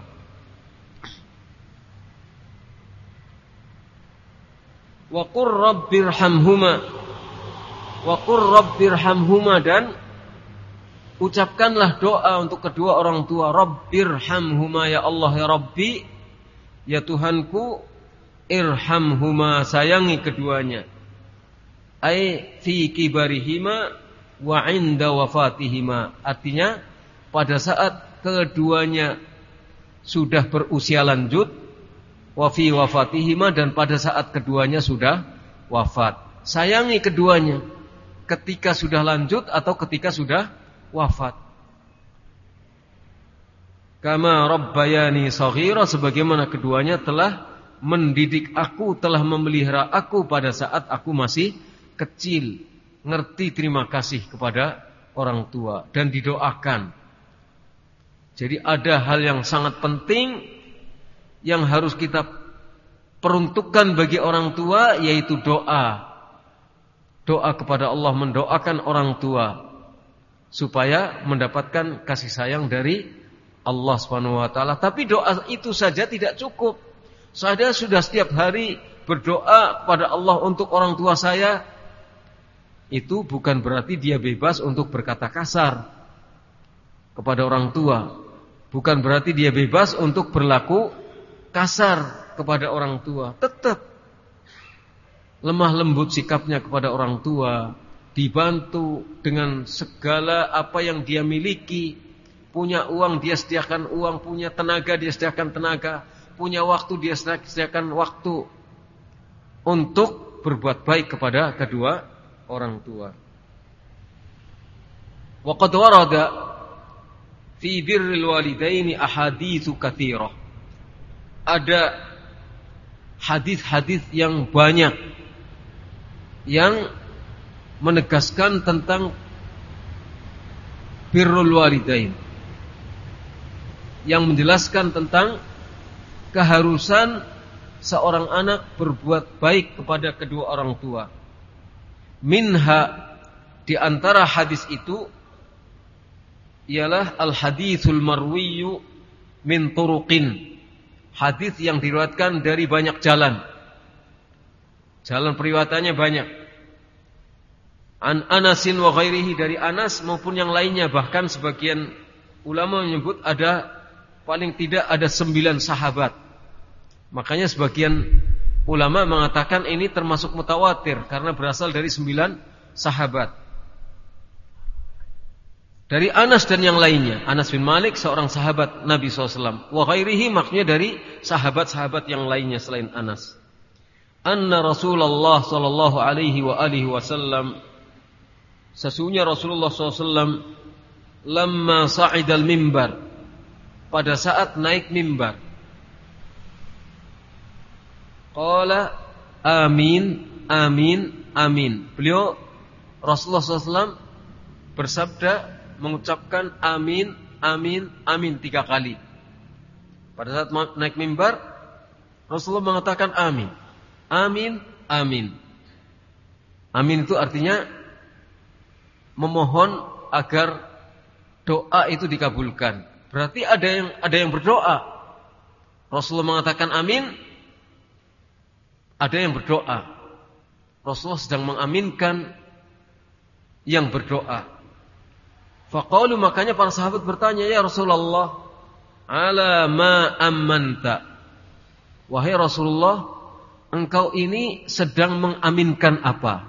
Wa qur rabbirhamhuma, wa qur rabbirhamhuma, dan ucapkanlah doa untuk kedua orang tua. Rabbirhamhuma, ya Allah ya Rabbi, ya Tuhanku, irhamhuma, sayangi keduanya. Ai fi kibarihima wa inda wafatihima, artinya pada saat keduanya sudah berusia lanjut, wa fi wafatihima, dan pada saat keduanya sudah wafat. Sayangi keduanya ketika sudah lanjut atau ketika sudah wafat. Kama rabbayani shaghira, sebagaimana keduanya telah mendidik aku, telah memelihara aku pada saat aku masih kecil. Ngerti terima kasih kepada orang tua dan didoakan. Jadi ada hal yang sangat penting yang harus kita peruntukkan bagi orang tua, yaitu doa. Doa kepada Allah, mendoakan orang tua supaya mendapatkan kasih sayang dari Allah Subhanahu wa taala. Tapi doa itu saja tidak cukup. Saya sudah setiap hari berdoa kepada Allah untuk orang tua saya, itu bukan berarti dia bebas untuk berkata kasar kepada orang tua. Bukan berarti dia bebas untuk berlaku kasar kepada orang tua. Tetap lemah lembut sikapnya kepada orang tua, dibantu dengan segala apa yang dia miliki. Punya uang dia sediakan uang, punya tenaga dia sediakan tenaga, punya waktu dia sediakan waktu untuk berbuat baik kepada kedua orang tua. Wa qad warada fi birril walidaini ahaditsu katsirah. Ada hadis-hadis yang banyak yang menegaskan tentang birrul walidain, yang menjelaskan tentang keharusan seorang anak berbuat baik kepada kedua orang tua. Minha, di antara hadis itu ialah al-haditsul marwiyu min turuqin, hadis yang diriwayatkan dari banyak jalan. Jalan periwayatannya banyak. An Anasin wa ghairihi, dari Anas maupun yang lainnya. Bahkan sebagian ulama menyebut ada paling tidak ada sembilan sahabat. Makanya sebagian ulama mengatakan ini termasuk mutawatir karena berasal dari sembilan sahabat. Dari Anas dan yang lainnya. Anas bin Malik seorang sahabat Nabi shallallahu alaihi wasallam. Wa ghairihi maksudnya dari sahabat-sahabat yang lainnya selain Anas. Anna Rasulullah sallallahu alaihi wa alihi wasallam, sesungguhnya Rasulullah sallallahu alaihi wasallam lamma sa'idal mimbar, pada saat naik mimbar, qala amin amin amin. Beliau Rasulullah sallallahu alaihi wasallam bersabda, mengucapkan amin amin amin tiga kali. Pada saat naik mimbar, Rasulullah mengatakan amin amin amin. Amin itu artinya memohon agar doa itu dikabulkan. Berarti ada yang ada yang berdoa. Rasulullah mengatakan amin, ada yang berdoa. Rasulullah sedang mengaminkan yang berdoa. Faqalu, makanya para sahabat bertanya, ya Rasulullah, ala ma ammanta. Wahai Rasulullah, engkau ini sedang mengaminkan apa?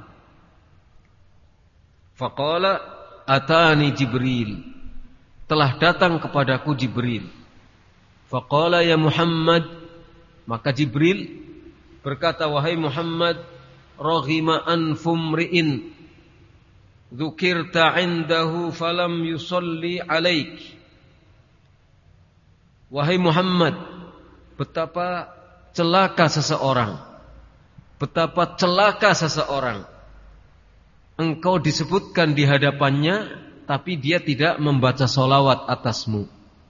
Faqala atani Jibril, telah datang kepadaku Jibril. Faqala ya Muhammad, maka Jibril berkata, wahai Muhammad, raghima anfumri'in dzukirta 'indahu falam yusalli 'alaik. Wahai Muhammad, betapa celaka seseorang, betapa celaka seseorang, engkau disebutkan di hadapannya, tapi dia tidak membaca solawat atasmu.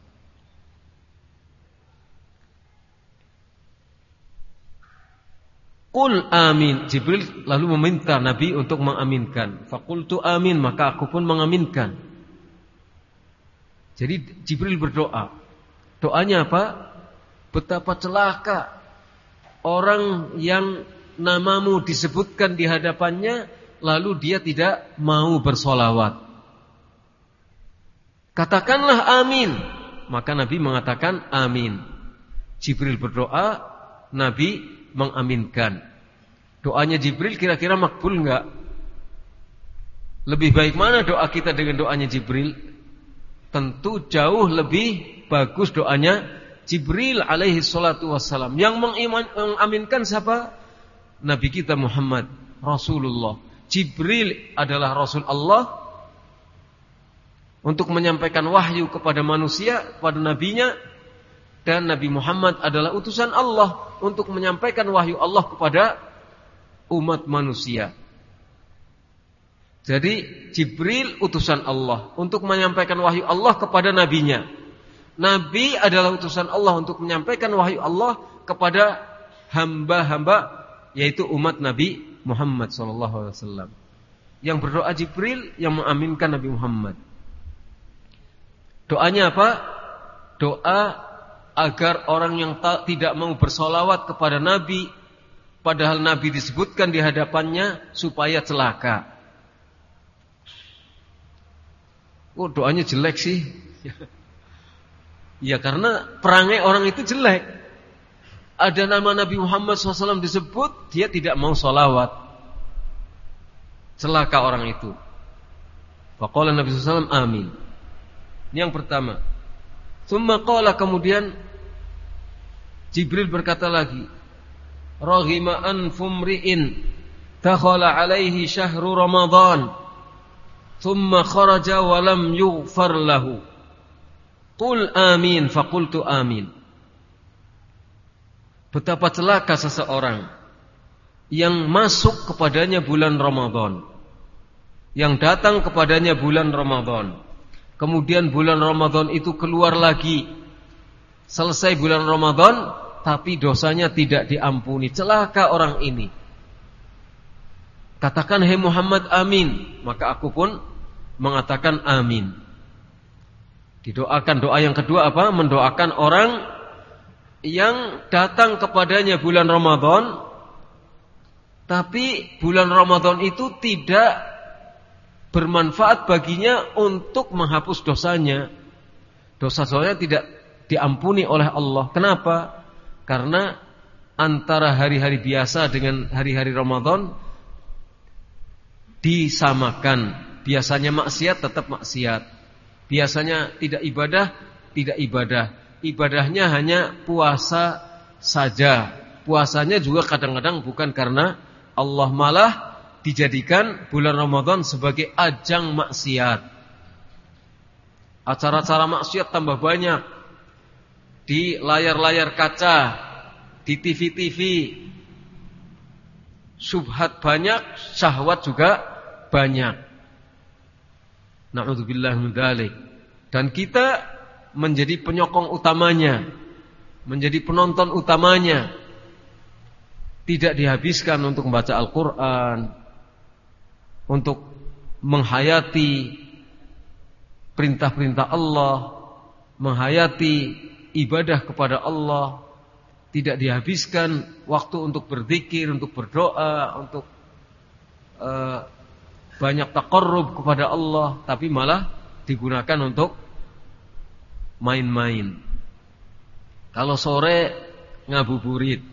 Qul amin. Jibril lalu meminta Nabi untuk mengaminkan. Faqultu amin, maka aku pun mengaminkan. Jadi Jibril berdoa. Doanya apa? Betapa celaka orang yang namamu disebutkan di hadapannya, lalu dia tidak mau bersolawat. Katakanlah amin. Maka Nabi mengatakan amin. Jibril berdoa, Nabi mengaminkan. Doanya Jibril kira-kira makbul enggak? Lebih baik mana doa kita dengan doanya Jibril? Tentu jauh lebih bagus doanya Jibril alaihi salatu wassalam. Yang mengaminkan siapa? Nabi kita Muhammad, Rasulullah. Jibril adalah Rasul Allah untuk menyampaikan wahyu kepada manusia, kepada nabinya. Dan Nabi Muhammad adalah utusan Allah untuk menyampaikan wahyu Allah kepada umat manusia. Jadi Jibril utusan Allah untuk menyampaikan wahyu Allah kepada nabinya. Nabi adalah utusan Allah untuk menyampaikan wahyu Allah kepada hamba-hamba, yaitu umat Nabi Muhammad sallallahu alaihi wasallam. Yang berdoa Jibril, yang mengaminkan Nabi Muhammad. Doanya apa? Doa agar orang yang tak, tidak mau bersolawat kepada Nabi, padahal Nabi disebutkan di hadapannya, supaya celaka. Oh, doanya jelek sih. Ya karena perangai orang itu jelek. Ada nama Nabi Muhammad shallallahu alaihi wasallam disebut, dia tidak mau solawat. Celaka orang itu. Faqala Nabi shallallahu alaihi wasallam amin. Ini yang pertama. Tsumma qala, kemudian Jibril berkata lagi, raghima anfumri'in dakhala alaihi syahru Ramadan thumma kharaja wa lam yughfar lahu qul amin faqultu amin. Betapa celaka seseorang yang masuk kepadanya bulan Ramadan, yang datang kepadanya bulan Ramadan, kemudian bulan Ramadan itu keluar lagi, selesai bulan Ramadan tapi dosanya tidak diampuni. Celaka orang ini. Katakan hai Muhammad amin, maka aku pun mengatakan amin. Didoakan doa yang kedua apa? Mendoakan orang yang datang kepadanya bulan Ramadan, tapi bulan Ramadan itu tidak bermanfaat baginya untuk menghapus dosanya. Dosa-dosanya tidak diampuni oleh Allah. Kenapa? Karena antara hari-hari biasa dengan hari-hari Ramadan disamakan. Biasanya maksiat tetap maksiat, biasanya tidak ibadah tidak ibadah. Ibadahnya hanya puasa saja. Puasanya juga kadang-kadang bukan karena Allah, malah dijadikan bulan Ramadan sebagai ajang maksiat. Acara-acara maksiat tambah banyak di layar-layar kaca, di T V-T V. Syubhat banyak, syahwat juga banyak. Na'udzubillah min dzalik. Dan kita menjadi penyokong utamanya, menjadi penonton utamanya. Tidak dihabiskan untuk membaca Al-Quran, untuk menghayati perintah-perintah Allah, menghayati ibadah kepada Allah. Tidak dihabiskan waktu untuk berzikir, untuk berdoa, untuk uh, banyak taqarrub kepada Allah, tapi malah digunakan untuk main-main. Kalau sore ngabuburit,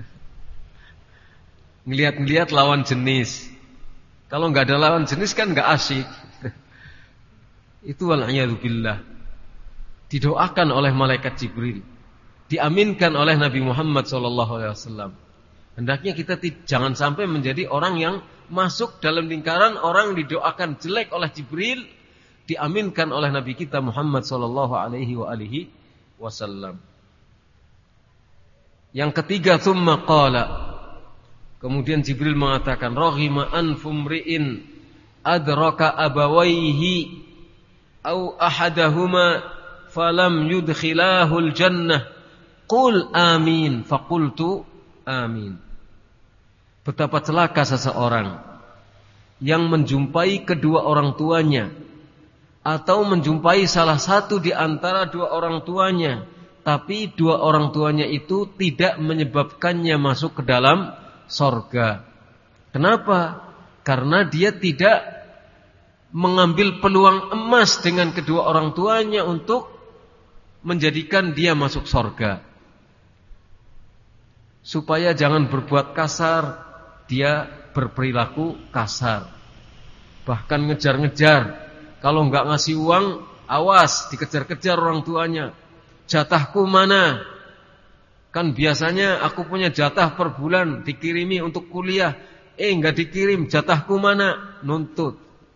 ngelihat-ngelihat lawan jenis. Kalau nggak ada lawan jenis kan nggak asyik. Itu wal'iyadzubillah. Didoakan oleh malaikat Jibril, diaminkan oleh Nabi Muhammad shallallahu alaihi wasallam. Hendaknya kita jangan sampai menjadi orang yang masuk dalam lingkaran orang didoakan jelek oleh Jibril, diaminkan oleh Nabi kita Muhammad sallallahu alaihi wa alihi wasallam. Yang ketiga, tsumma qala. Kemudian Jibril mengatakan, raghima anfum ri'in adraka abawaihi au ahadahuma falam yudkhilahul jannah qul amin faqultu amin. Betapa celaka seseorang yang menjumpai kedua orang tuanya atau menjumpai salah satu di antara dua orang tuanya, tapi dua orang tuanya itu tidak menyebabkannya masuk ke dalam sorga. Kenapa? Karena dia tidak mengambil peluang emas dengan kedua orang tuanya untuk menjadikan dia masuk sorga. Supaya jangan berbuat kasar, dia berperilaku kasar, bahkan ngejar-ngejar. Kalau nggak ngasih uang, awas dikejar-kejar orang tuanya. Jatahku mana? Kan biasanya aku punya jatah per bulan dikirimi untuk kuliah, eh nggak dikirim, jatahku mana? Nuntut.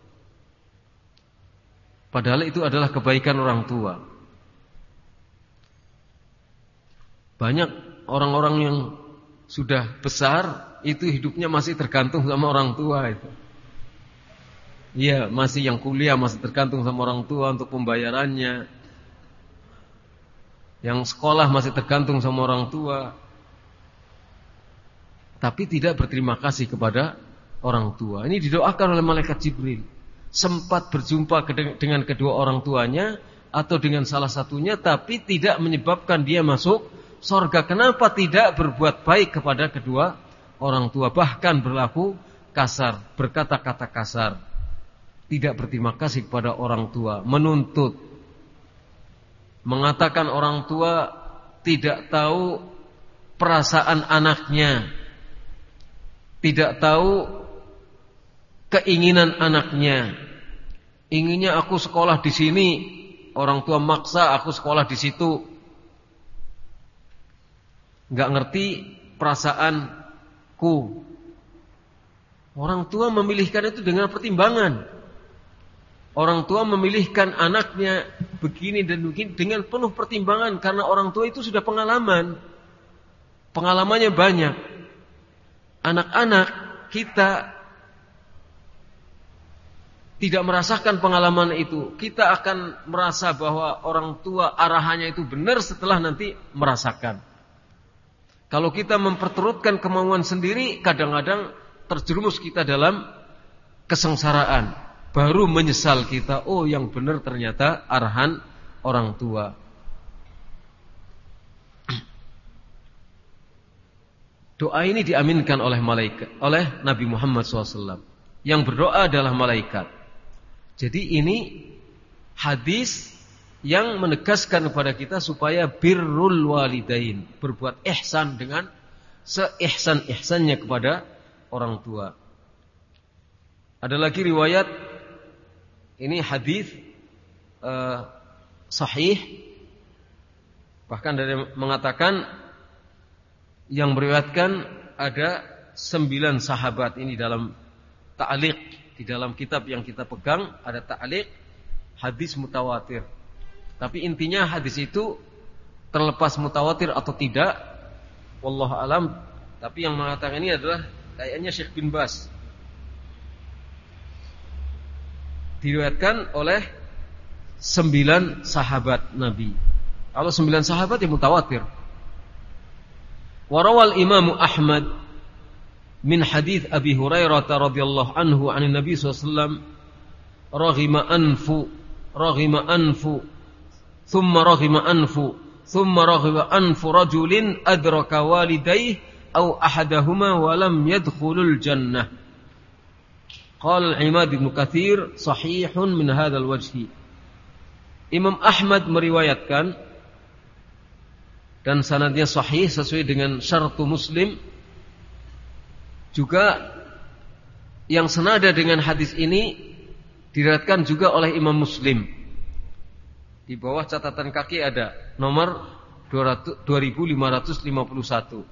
Padahal itu adalah kebaikan orang tua. Banyak orang-orang yang sudah besar itu hidupnya masih tergantung sama orang tua itu. Iya, masih yang kuliah masih tergantung sama orang tua untuk pembayarannya. Yang sekolah masih tergantung sama orang tua. Tapi tidak berterima kasih kepada orang tua. Ini didoakan oleh malaikat Jibril. Sempat berjumpa dengan kedua orang tuanya atau dengan salah satunya, tapi tidak menyebabkan dia masuk surga. Kenapa tidak berbuat baik kepada kedua orang tua, bahkan berlaku kasar, berkata-kata kasar, tidak berterima kasih kepada orang tua, menuntut, mengatakan orang tua tidak tahu perasaan anaknya, tidak tahu keinginan anaknya. Inginnya aku sekolah di sini, orang tua maksa aku sekolah di situ. Enggak ngerti perasaanku. Orang tua memilihkan itu dengan pertimbangan. Orang tua memilihkan anaknya begini dan begini dengan penuh pertimbangan, karena orang tua itu sudah pengalaman. Pengalamannya banyak. Anak-anak kita tidak merasakan pengalaman itu. Kita akan merasa bahwa orang tua arahannya itu benar setelah nanti merasakan. Kalau kita memperturutkan kemauan sendiri, kadang-kadang terjerumus kita dalam kesengsaraan. Baru menyesal kita, oh yang benar ternyata arahan orang tua. Doa ini diaminkan oleh malaikat, oleh Nabi Muhammad shallallahu alaihi wasallam. Yang berdoa adalah malaikat. Jadi ini hadis yang menegaskan kepada kita supaya birrul walidain, berbuat ihsan dengan seihsan-ihsannya kepada orang tua. Ada lagi riwayat, ini hadis uh, sahih, bahkan dari mengatakan yang meriwayatkan ada sembilan sahabat. Ini dalam ta'liq, di dalam kitab yang kita pegang ada ta'liq hadis mutawatir. Tapi intinya hadis itu terlepas mutawatir atau tidak, wallahu alam. Tapi yang mengatakan ini adalah kayaknya Syekh bin Baz. Diriwayatkan oleh sembilan sahabat Nabi. Kalau sembilan sahabat ya mutawatir. Warawal Imam Ahmad min hadits Abi Hurairah radhiyallahu anhu 'an Nabi sallallahu alaihi wasallam raghima anfu raghima anfu thumma raghima anfu thumma raghima anfu rajulin adraka walidayhi aw ahadahuma wa lam yadkhulul jannah. Qala al-Imad Ibnu Katsir sahihun min hadzal wajhi. Imam Ahmad meriwayatkan dan sanadnya sahih sesuai dengan syartu Muslim. Juga yang senada dengan hadis ini diriwayatkan juga oleh Imam Muslim. Di bawah catatan kaki ada nomor dua ribu lima ratus lima puluh satu.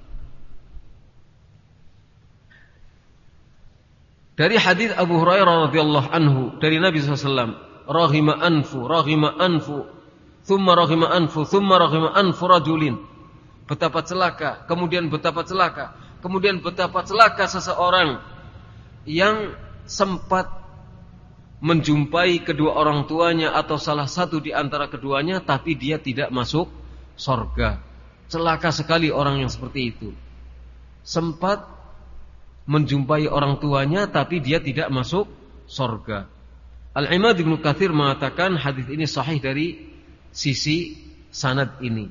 Dari hadis Abu Hurairah radhiyallahu anhu dari Nabi sallallahu alaihi wasallam, raghima anfu raghima anfu thumma raghima anfu thumma raghima anfu rajulin. Betapa celaka, kemudian betapa celaka, kemudian betapa celaka seseorang yang sempat menjumpai kedua orang tuanya atau salah satu di antara keduanya, tapi dia tidak masuk surga. Celaka sekali orang yang seperti itu. Sempat menjumpai orang tuanya tapi dia tidak masuk surga. Al-Imad Ibnu Katsir mengatakan hadis ini sahih dari sisi sanad ini.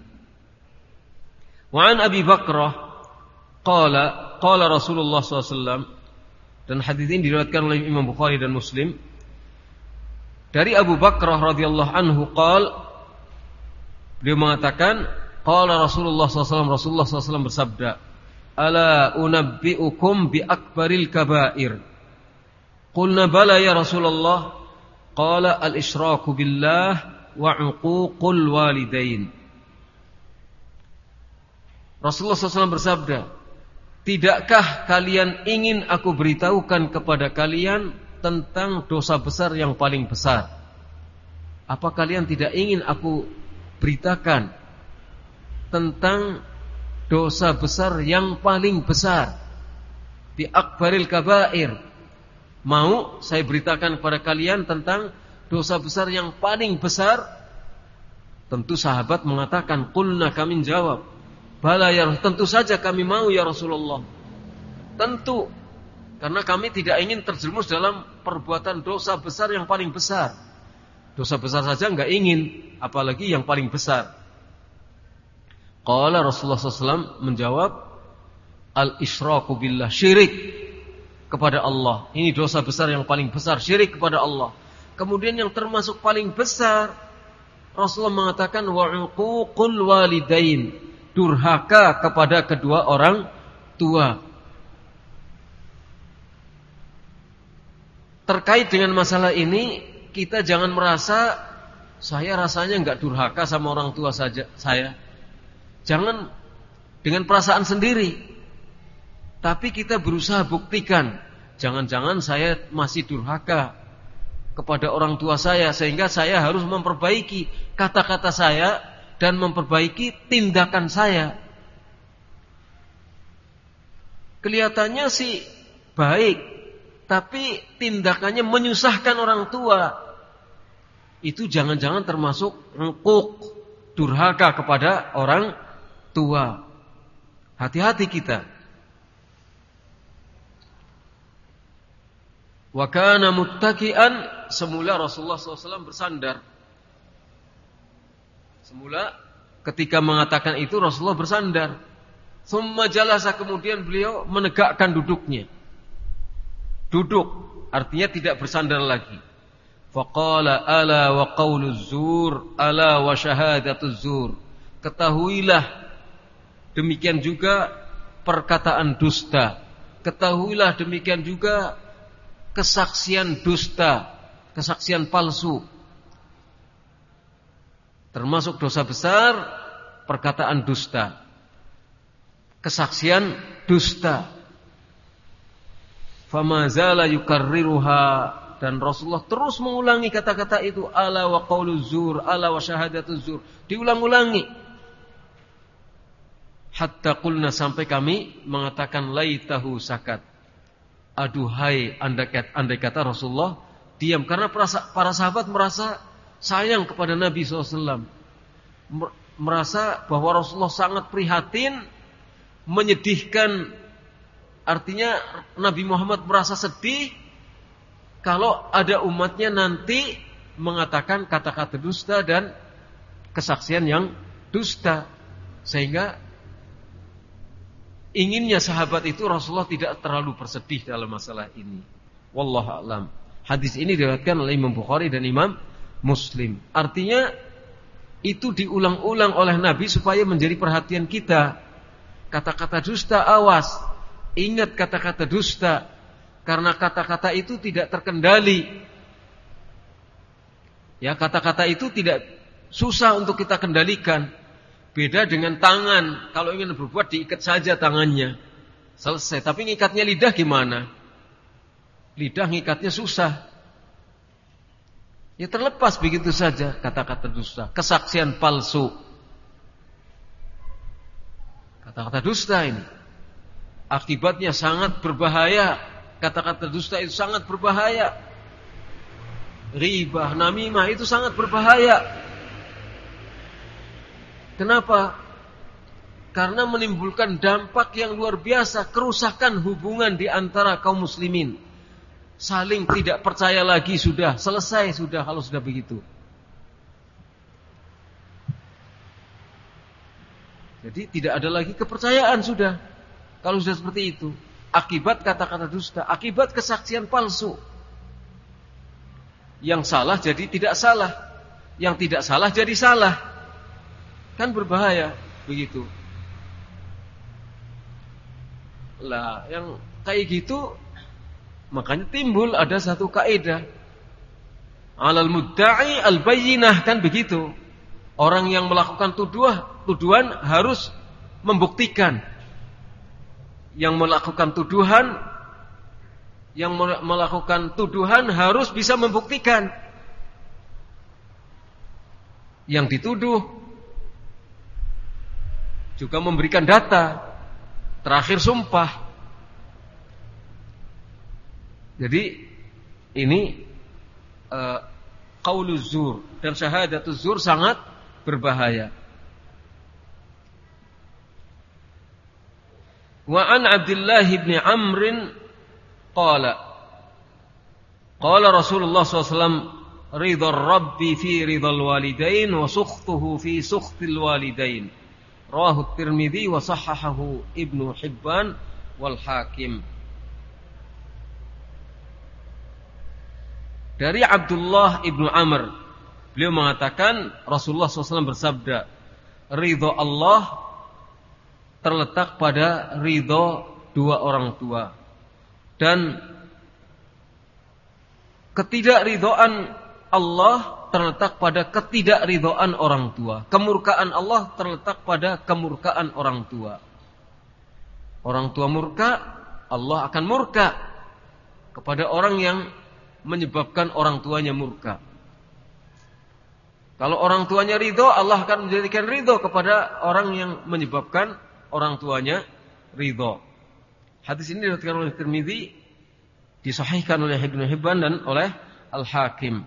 Wa an Abi Bakrah qala qala Rasulullah sallallahu alaihi wasallam, dan hadis ini diriwayatkan oleh Imam Bukhari dan Muslim. Dari Abu Bakrah radhiyallahu anhu qala, beliau mengatakan qala Rasulullah sallallahu alaihi wasallam, Rasulullah sallallahu alaihi wasallam bersabda, ala unabbi'ukum bi akbaril kabair. Qulna bala ya Rasulullah. Qala al-isyraku billah wa 'uququl walidain. Rasulullah sallallahu alaihi wasallam bersabda, tidakkah kalian ingin aku beritahukan kepada kalian tentang dosa besar yang paling besar? Apa kalian tidak ingin aku beritakan tentang dosa besar yang paling besar? Bi akbaril kabair. Mau saya beritakan kepada kalian tentang dosa besar yang paling besar? Tentu sahabat mengatakan, qulna, kami jawab, bala ya, tentu saja kami mau ya Rasulullah. Tentu, karena kami tidak ingin terjerumus dalam perbuatan dosa besar yang paling besar. Dosa besar saja enggak ingin, apalagi yang paling besar. Qala Rasulullah sallallahu alaihi wasallam menjawab, al-isyraku billah, syirik kepada Allah. Ini dosa besar yang paling besar, syirik kepada Allah. Kemudian yang termasuk paling besar, Rasulullah mengatakan wa 'uququl walidain, durhaka kepada kedua orang tua. Terkait dengan masalah ini, kita jangan merasa saya rasanya enggak durhaka sama orang tua saja saya. Jangan dengan perasaan sendiri, tapi kita berusaha buktikan Jangan-jangan saya masih durhaka kepada orang tua saya, sehingga saya harus memperbaiki kata-kata saya dan memperbaiki tindakan saya. Kelihatannya sih baik, tapi tindakannya menyusahkan orang tua. Itu jangan-jangan termasuk ngekuk, durhaka kepada orang tua. Hati-hati kita. Wa kana muttaki'an, semula Rasulullah shallallahu alaihi wasallam bersandar. Semula ketika mengatakan itu Rasulullah bersandar. Tsumma jalasa, kemudian beliau menegakkan duduknya. Duduk artinya tidak bersandar lagi. Faqala ala wa qauluz zur, ala wa syahadatuz zur. Ketahuilah, demikian juga perkataan dusta. Ketahuilah demikian juga kesaksian dusta, kesaksian palsu. Termasuk dosa besar perkataan dusta, kesaksian dusta. Fama zala yukarriruha, dan Rasulullah terus mengulangi kata-kata itu, ala wa qauluz zur, ala wa syahadatuz zur, diulang-ulangi. Hatta qulna, sampai kami mengatakan laitahu sakat. Aduhai, andai kata Rasulullah diam, karena para sahabat merasa sayang kepada Nabi shallallahu alaihi wasallam, merasa bahwa Rasulullah sangat prihatin, menyedihkan. Artinya Nabi Muhammad merasa sedih kalau ada umatnya nanti mengatakan kata-kata dusta dan kesaksian yang dusta, sehingga inginnya sahabat itu Rasulullah tidak terlalu bersedih dalam masalah ini. Wallahu a'lam. Hadis ini diriwayatkan oleh Imam Bukhari dan Imam Muslim. Artinya itu diulang-ulang oleh Nabi supaya menjadi perhatian kita. Kata-kata dusta, awas. Ingat kata-kata dusta, karena kata-kata itu tidak terkendali. Ya, kata-kata itu tidak susah untuk kita kendalikan. Beda dengan tangan, kalau ingin berbuat diikat saja tangannya, selesai. Tapi ngikatnya lidah gimana? Lidah ngikatnya susah. Ya terlepas begitu saja kata-kata dusta, kesaksian palsu. Kata-kata dusta ini akibatnya sangat berbahaya. Kata-kata dusta itu sangat berbahaya. Ribah, namimah itu sangat berbahaya. Kenapa? Karena menimbulkan dampak yang luar biasa, kerusakan hubungan di antara kaum muslimin. Saling tidak percaya lagi, sudah selesai sudah kalau sudah begitu. Jadi tidak ada lagi kepercayaan sudah kalau sudah seperti itu. Akibat kata-kata dusta, akibat kesaksian palsu. Yang salah jadi tidak salah, yang tidak salah jadi salah. Kan berbahaya begitu. Lah, yang kayak gitu makanya timbul ada satu kaidah. Alal mudda'i al-bayyinah, kan begitu. Orang yang melakukan tuduhan, tuduhan harus membuktikan. Yang melakukan tuduhan, yang melakukan tuduhan harus bisa membuktikan. Yang dituduh juga memberikan data, terakhir sumpah. Jadi ini uh, qauluz zur dan syahadatuz zur sangat berbahaya. Wa an Abdullah bin Amr qala qala Rasulullah sallallahu alaihi wasallam ridha rabbi fi ridhal walidain wa sukhtuhu fi sukhtil walidain. Rawahu Tirmidzi wa sahhahahu Ibnu Hibban wal Hakim. Dari Abdullah ibnu Amr, beliau mengatakan Rasulullah shallallahu alaihi wasallam bersabda, ridho Allah terletak pada ridho dua orang tua, dan ketidakridhoan Allah terletak pada ketidakridhoan orang tua. Kemurkaan Allah terletak pada kemurkaan orang tua. Orang tua murka, Allah akan murka. kepada orang yang menyebabkan orang tuanya murka. Kalau orang tuanya ridho, Allah akan menjadikan ridho kepada orang yang menyebabkan orang tuanya ridho. Hadis ini diriwayatkan oleh Tirmidzi, disahihkan oleh Ibnu Hibban dan oleh Al-Hakim.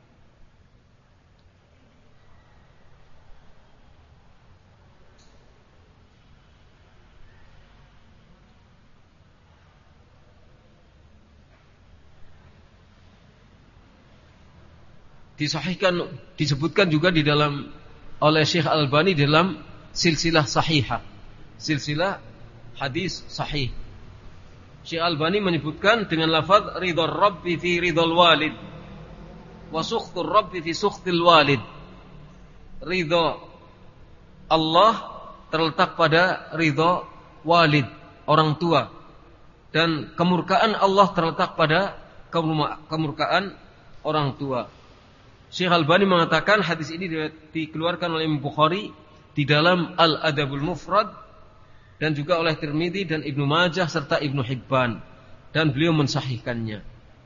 Disahihkan, disebutkan juga di dalam oleh Syekh Al-Albani dalam silsilah sahihah, silsilah hadis sahih. Syekh Al-Albani menyebutkan dengan lafaz ridhar rabbi fi ridhal walid wa sukhtur rabbi fi sukhtil walid. Ridha Allah terletak pada ridha walid, orang tua, dan kemurkaan Allah terletak pada kemurkaan orang tua. Syekh Al-Albani mengatakan hadis ini dikeluarkan oleh Imam Bukhari di dalam Al-Adabul Mufrad dan juga oleh Tirmidzi dan Ibnu Majah serta Ibnu Hibban, dan beliau mensahihkannya.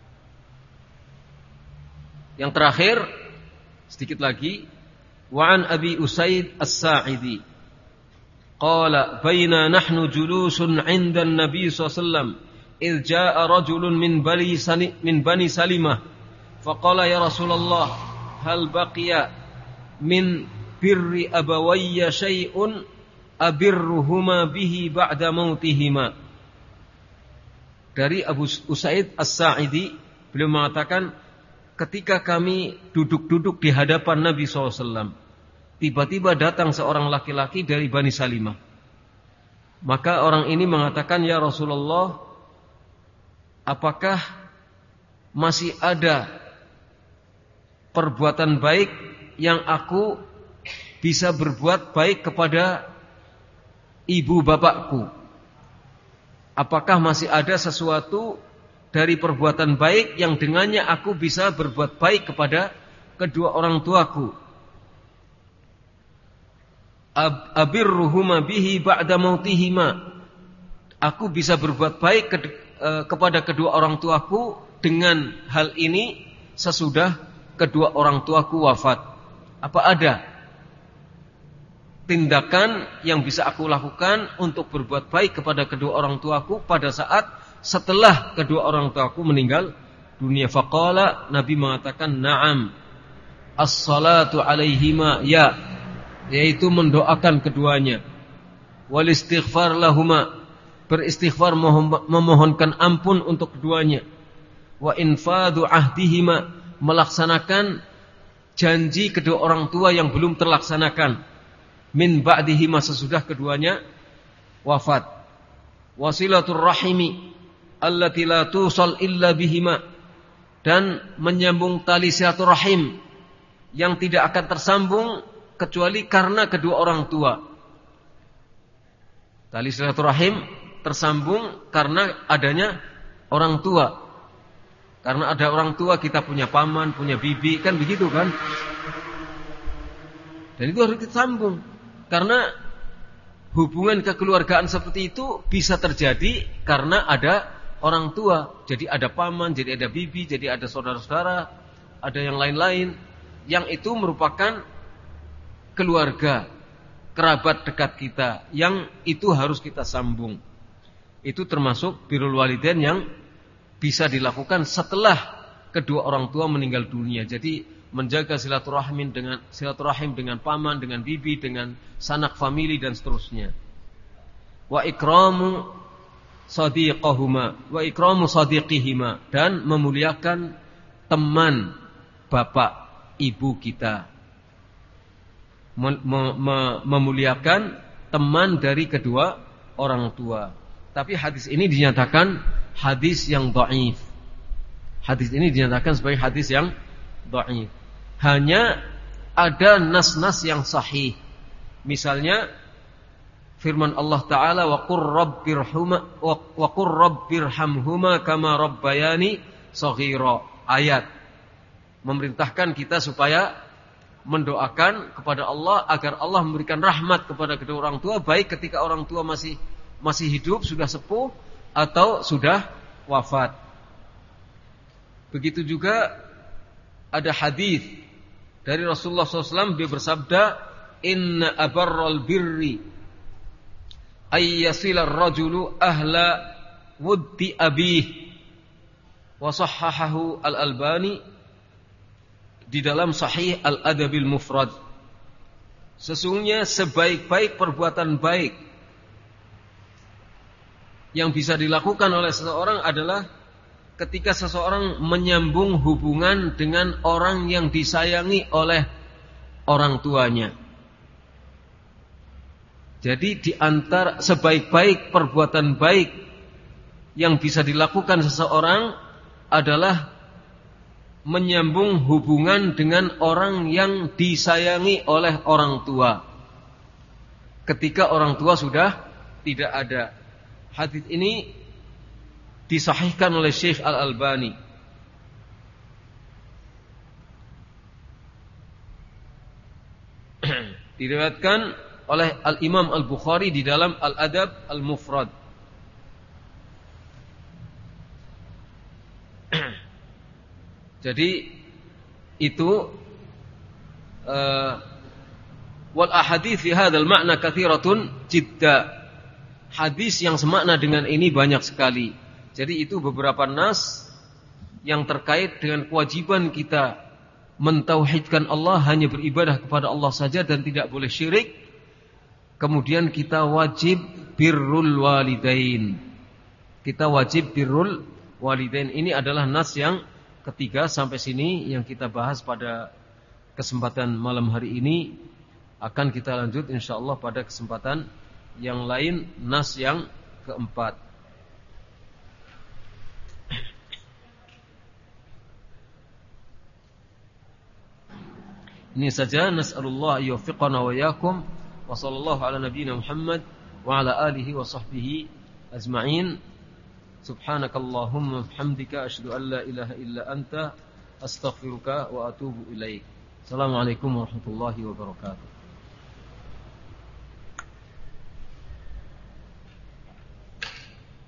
Yang terakhir sedikit lagi, wa an Abi Usaid As-Sa'idi qala baina nahnu julusun 'inda an-nabi sallallahu alaihi wasallam idh jaa'a rajulun min bani min bani Salimah faqala ya Rasulullah hal baqiya min birri abawayya syai'un abirruhuma bihi ba'da mautihima. Dari Abu Usaid As-Sa'idi, beliau mengatakan, ketika kami duduk-duduk di hadapan Nabi shallallahu alaihi wasallam, tiba-tiba datang seorang laki-laki dari Bani Salimah. Maka orang ini mengatakan, ya Rasulullah, apakah masih ada perbuatan baik yang aku bisa berbuat baik kepada ibu bapakku? Apakah masih ada sesuatu dari perbuatan baik yang dengannya aku bisa berbuat baik kepada kedua orang tuaku? Abirruhuma bihi ba'da mautihima. Aku bisa berbuat baik ke, eh, kepada kedua orang tuaku dengan hal ini sesudah kedua orang tuaku wafat. Apa ada tindakan yang bisa aku lakukan untuk berbuat baik kepada kedua orang tuaku pada saat setelah kedua orang tuaku meninggal dunia? Faqala, Nabi mengatakan, na'am, as-salatu alaihima, ya, yaitu mendoakan keduanya, wal istighfar lahuma, beristighfar, memohonkan ampun untuk keduanya, wa infadu ahdihima, melaksanakan janji kedua orang tua yang belum terlaksanakan, min ba'dihima, sesudah keduanya wafat, wasilatur rahimi allati la tusal illa bihima, dan menyambung tali silaturahim yang tidak akan tersambung kecuali karena kedua orang tua. Tali silaturahim tersambung karena adanya orang tua. Karena ada orang tua kita punya paman, punya bibi, kan begitu kan? Dan itu harus disambung. Karena hubungan kekeluargaan seperti itu bisa terjadi karena ada orang tua. Jadi ada paman, jadi ada bibi, jadi ada saudara-saudara, ada yang lain-lain, yang itu merupakan keluarga, kerabat dekat kita, yang itu harus kita sambung. Itu termasuk birrul walidain yang bisa dilakukan setelah kedua orang tua meninggal dunia. Jadi menjaga silaturahim dengan silaturahim dengan paman, dengan bibi, dengan sanak famili dan seterusnya. Wa ikramu sadiqahuma wa ikramu sadiqihima, dan memuliakan teman bapak ibu kita. Mem- mem- memuliakan teman dari kedua orang tua. Tapi hadis ini dinyatakan hadis yang dhaif. Hadis ini dinyatakan sebagai hadis yang dhaif. Hanya ada nas-nas yang sahih. Misalnya firman Allah Ta'ala, wa qur rabbirhuma wa qur rabbirhamhuma kama rabbayani shaghira. Ayat memerintahkan kita supaya mendoakan kepada Allah agar Allah memberikan rahmat kepada kedua orang tua, baik ketika orang tua masih masih hidup, sudah sepuh, atau sudah wafat. Begitu juga ada hadis dari Rasulullah shallallahu alaihi wasallam, dia bersabda, inna abarral birri ayyasila rajulu ahla wuddi abih, wa sahhahahu al-Albani di dalam Sahih Al-Adabil Mufrad. Sesungguhnya sebaik-baik perbuatan baik yang bisa dilakukan oleh seseorang adalah ketika seseorang menyambung hubungan dengan orang yang disayangi oleh orang tuanya. Jadi di antara sebaik-baik perbuatan baik yang bisa dilakukan seseorang adalah menyambung hubungan dengan orang yang disayangi oleh orang tua ketika orang tua sudah tidak ada. Hadis ini disahihkan oleh Syekh Al-Albani. Diriwayatkan oleh Al-Imam Al-Bukhari di dalam Al-Adab Al-Mufrad. Jadi itu uh, wal ahadits fi hadzal ma'na katsiratun jidda. Hadis yang semakna dengan ini banyak sekali. Jadi itu beberapa nas yang terkait dengan kewajiban kita mentauhidkan Allah, hanya beribadah kepada Allah saja dan tidak boleh syirik. Kemudian kita wajib birrul walidain. Kita wajib birrul walidain. Ini adalah nas yang ketiga. Sampai sini yang kita bahas pada kesempatan malam hari ini. Akan kita lanjut insyaallah pada kesempatan yang lain, nas yang keempat. Ini saja. Nas'alullah yuwaffiqana wa iyyakum. Wa sallallahu ala nabiyyina Muhammad wa ala alihi wa sahbihi ajma'in. Subhanakallahumma bihamdika asyhadu an la ilaha illa anta astaghfiruka wa atubu ilaik. Assalamualaikum warahmatullahi wabarakatuh.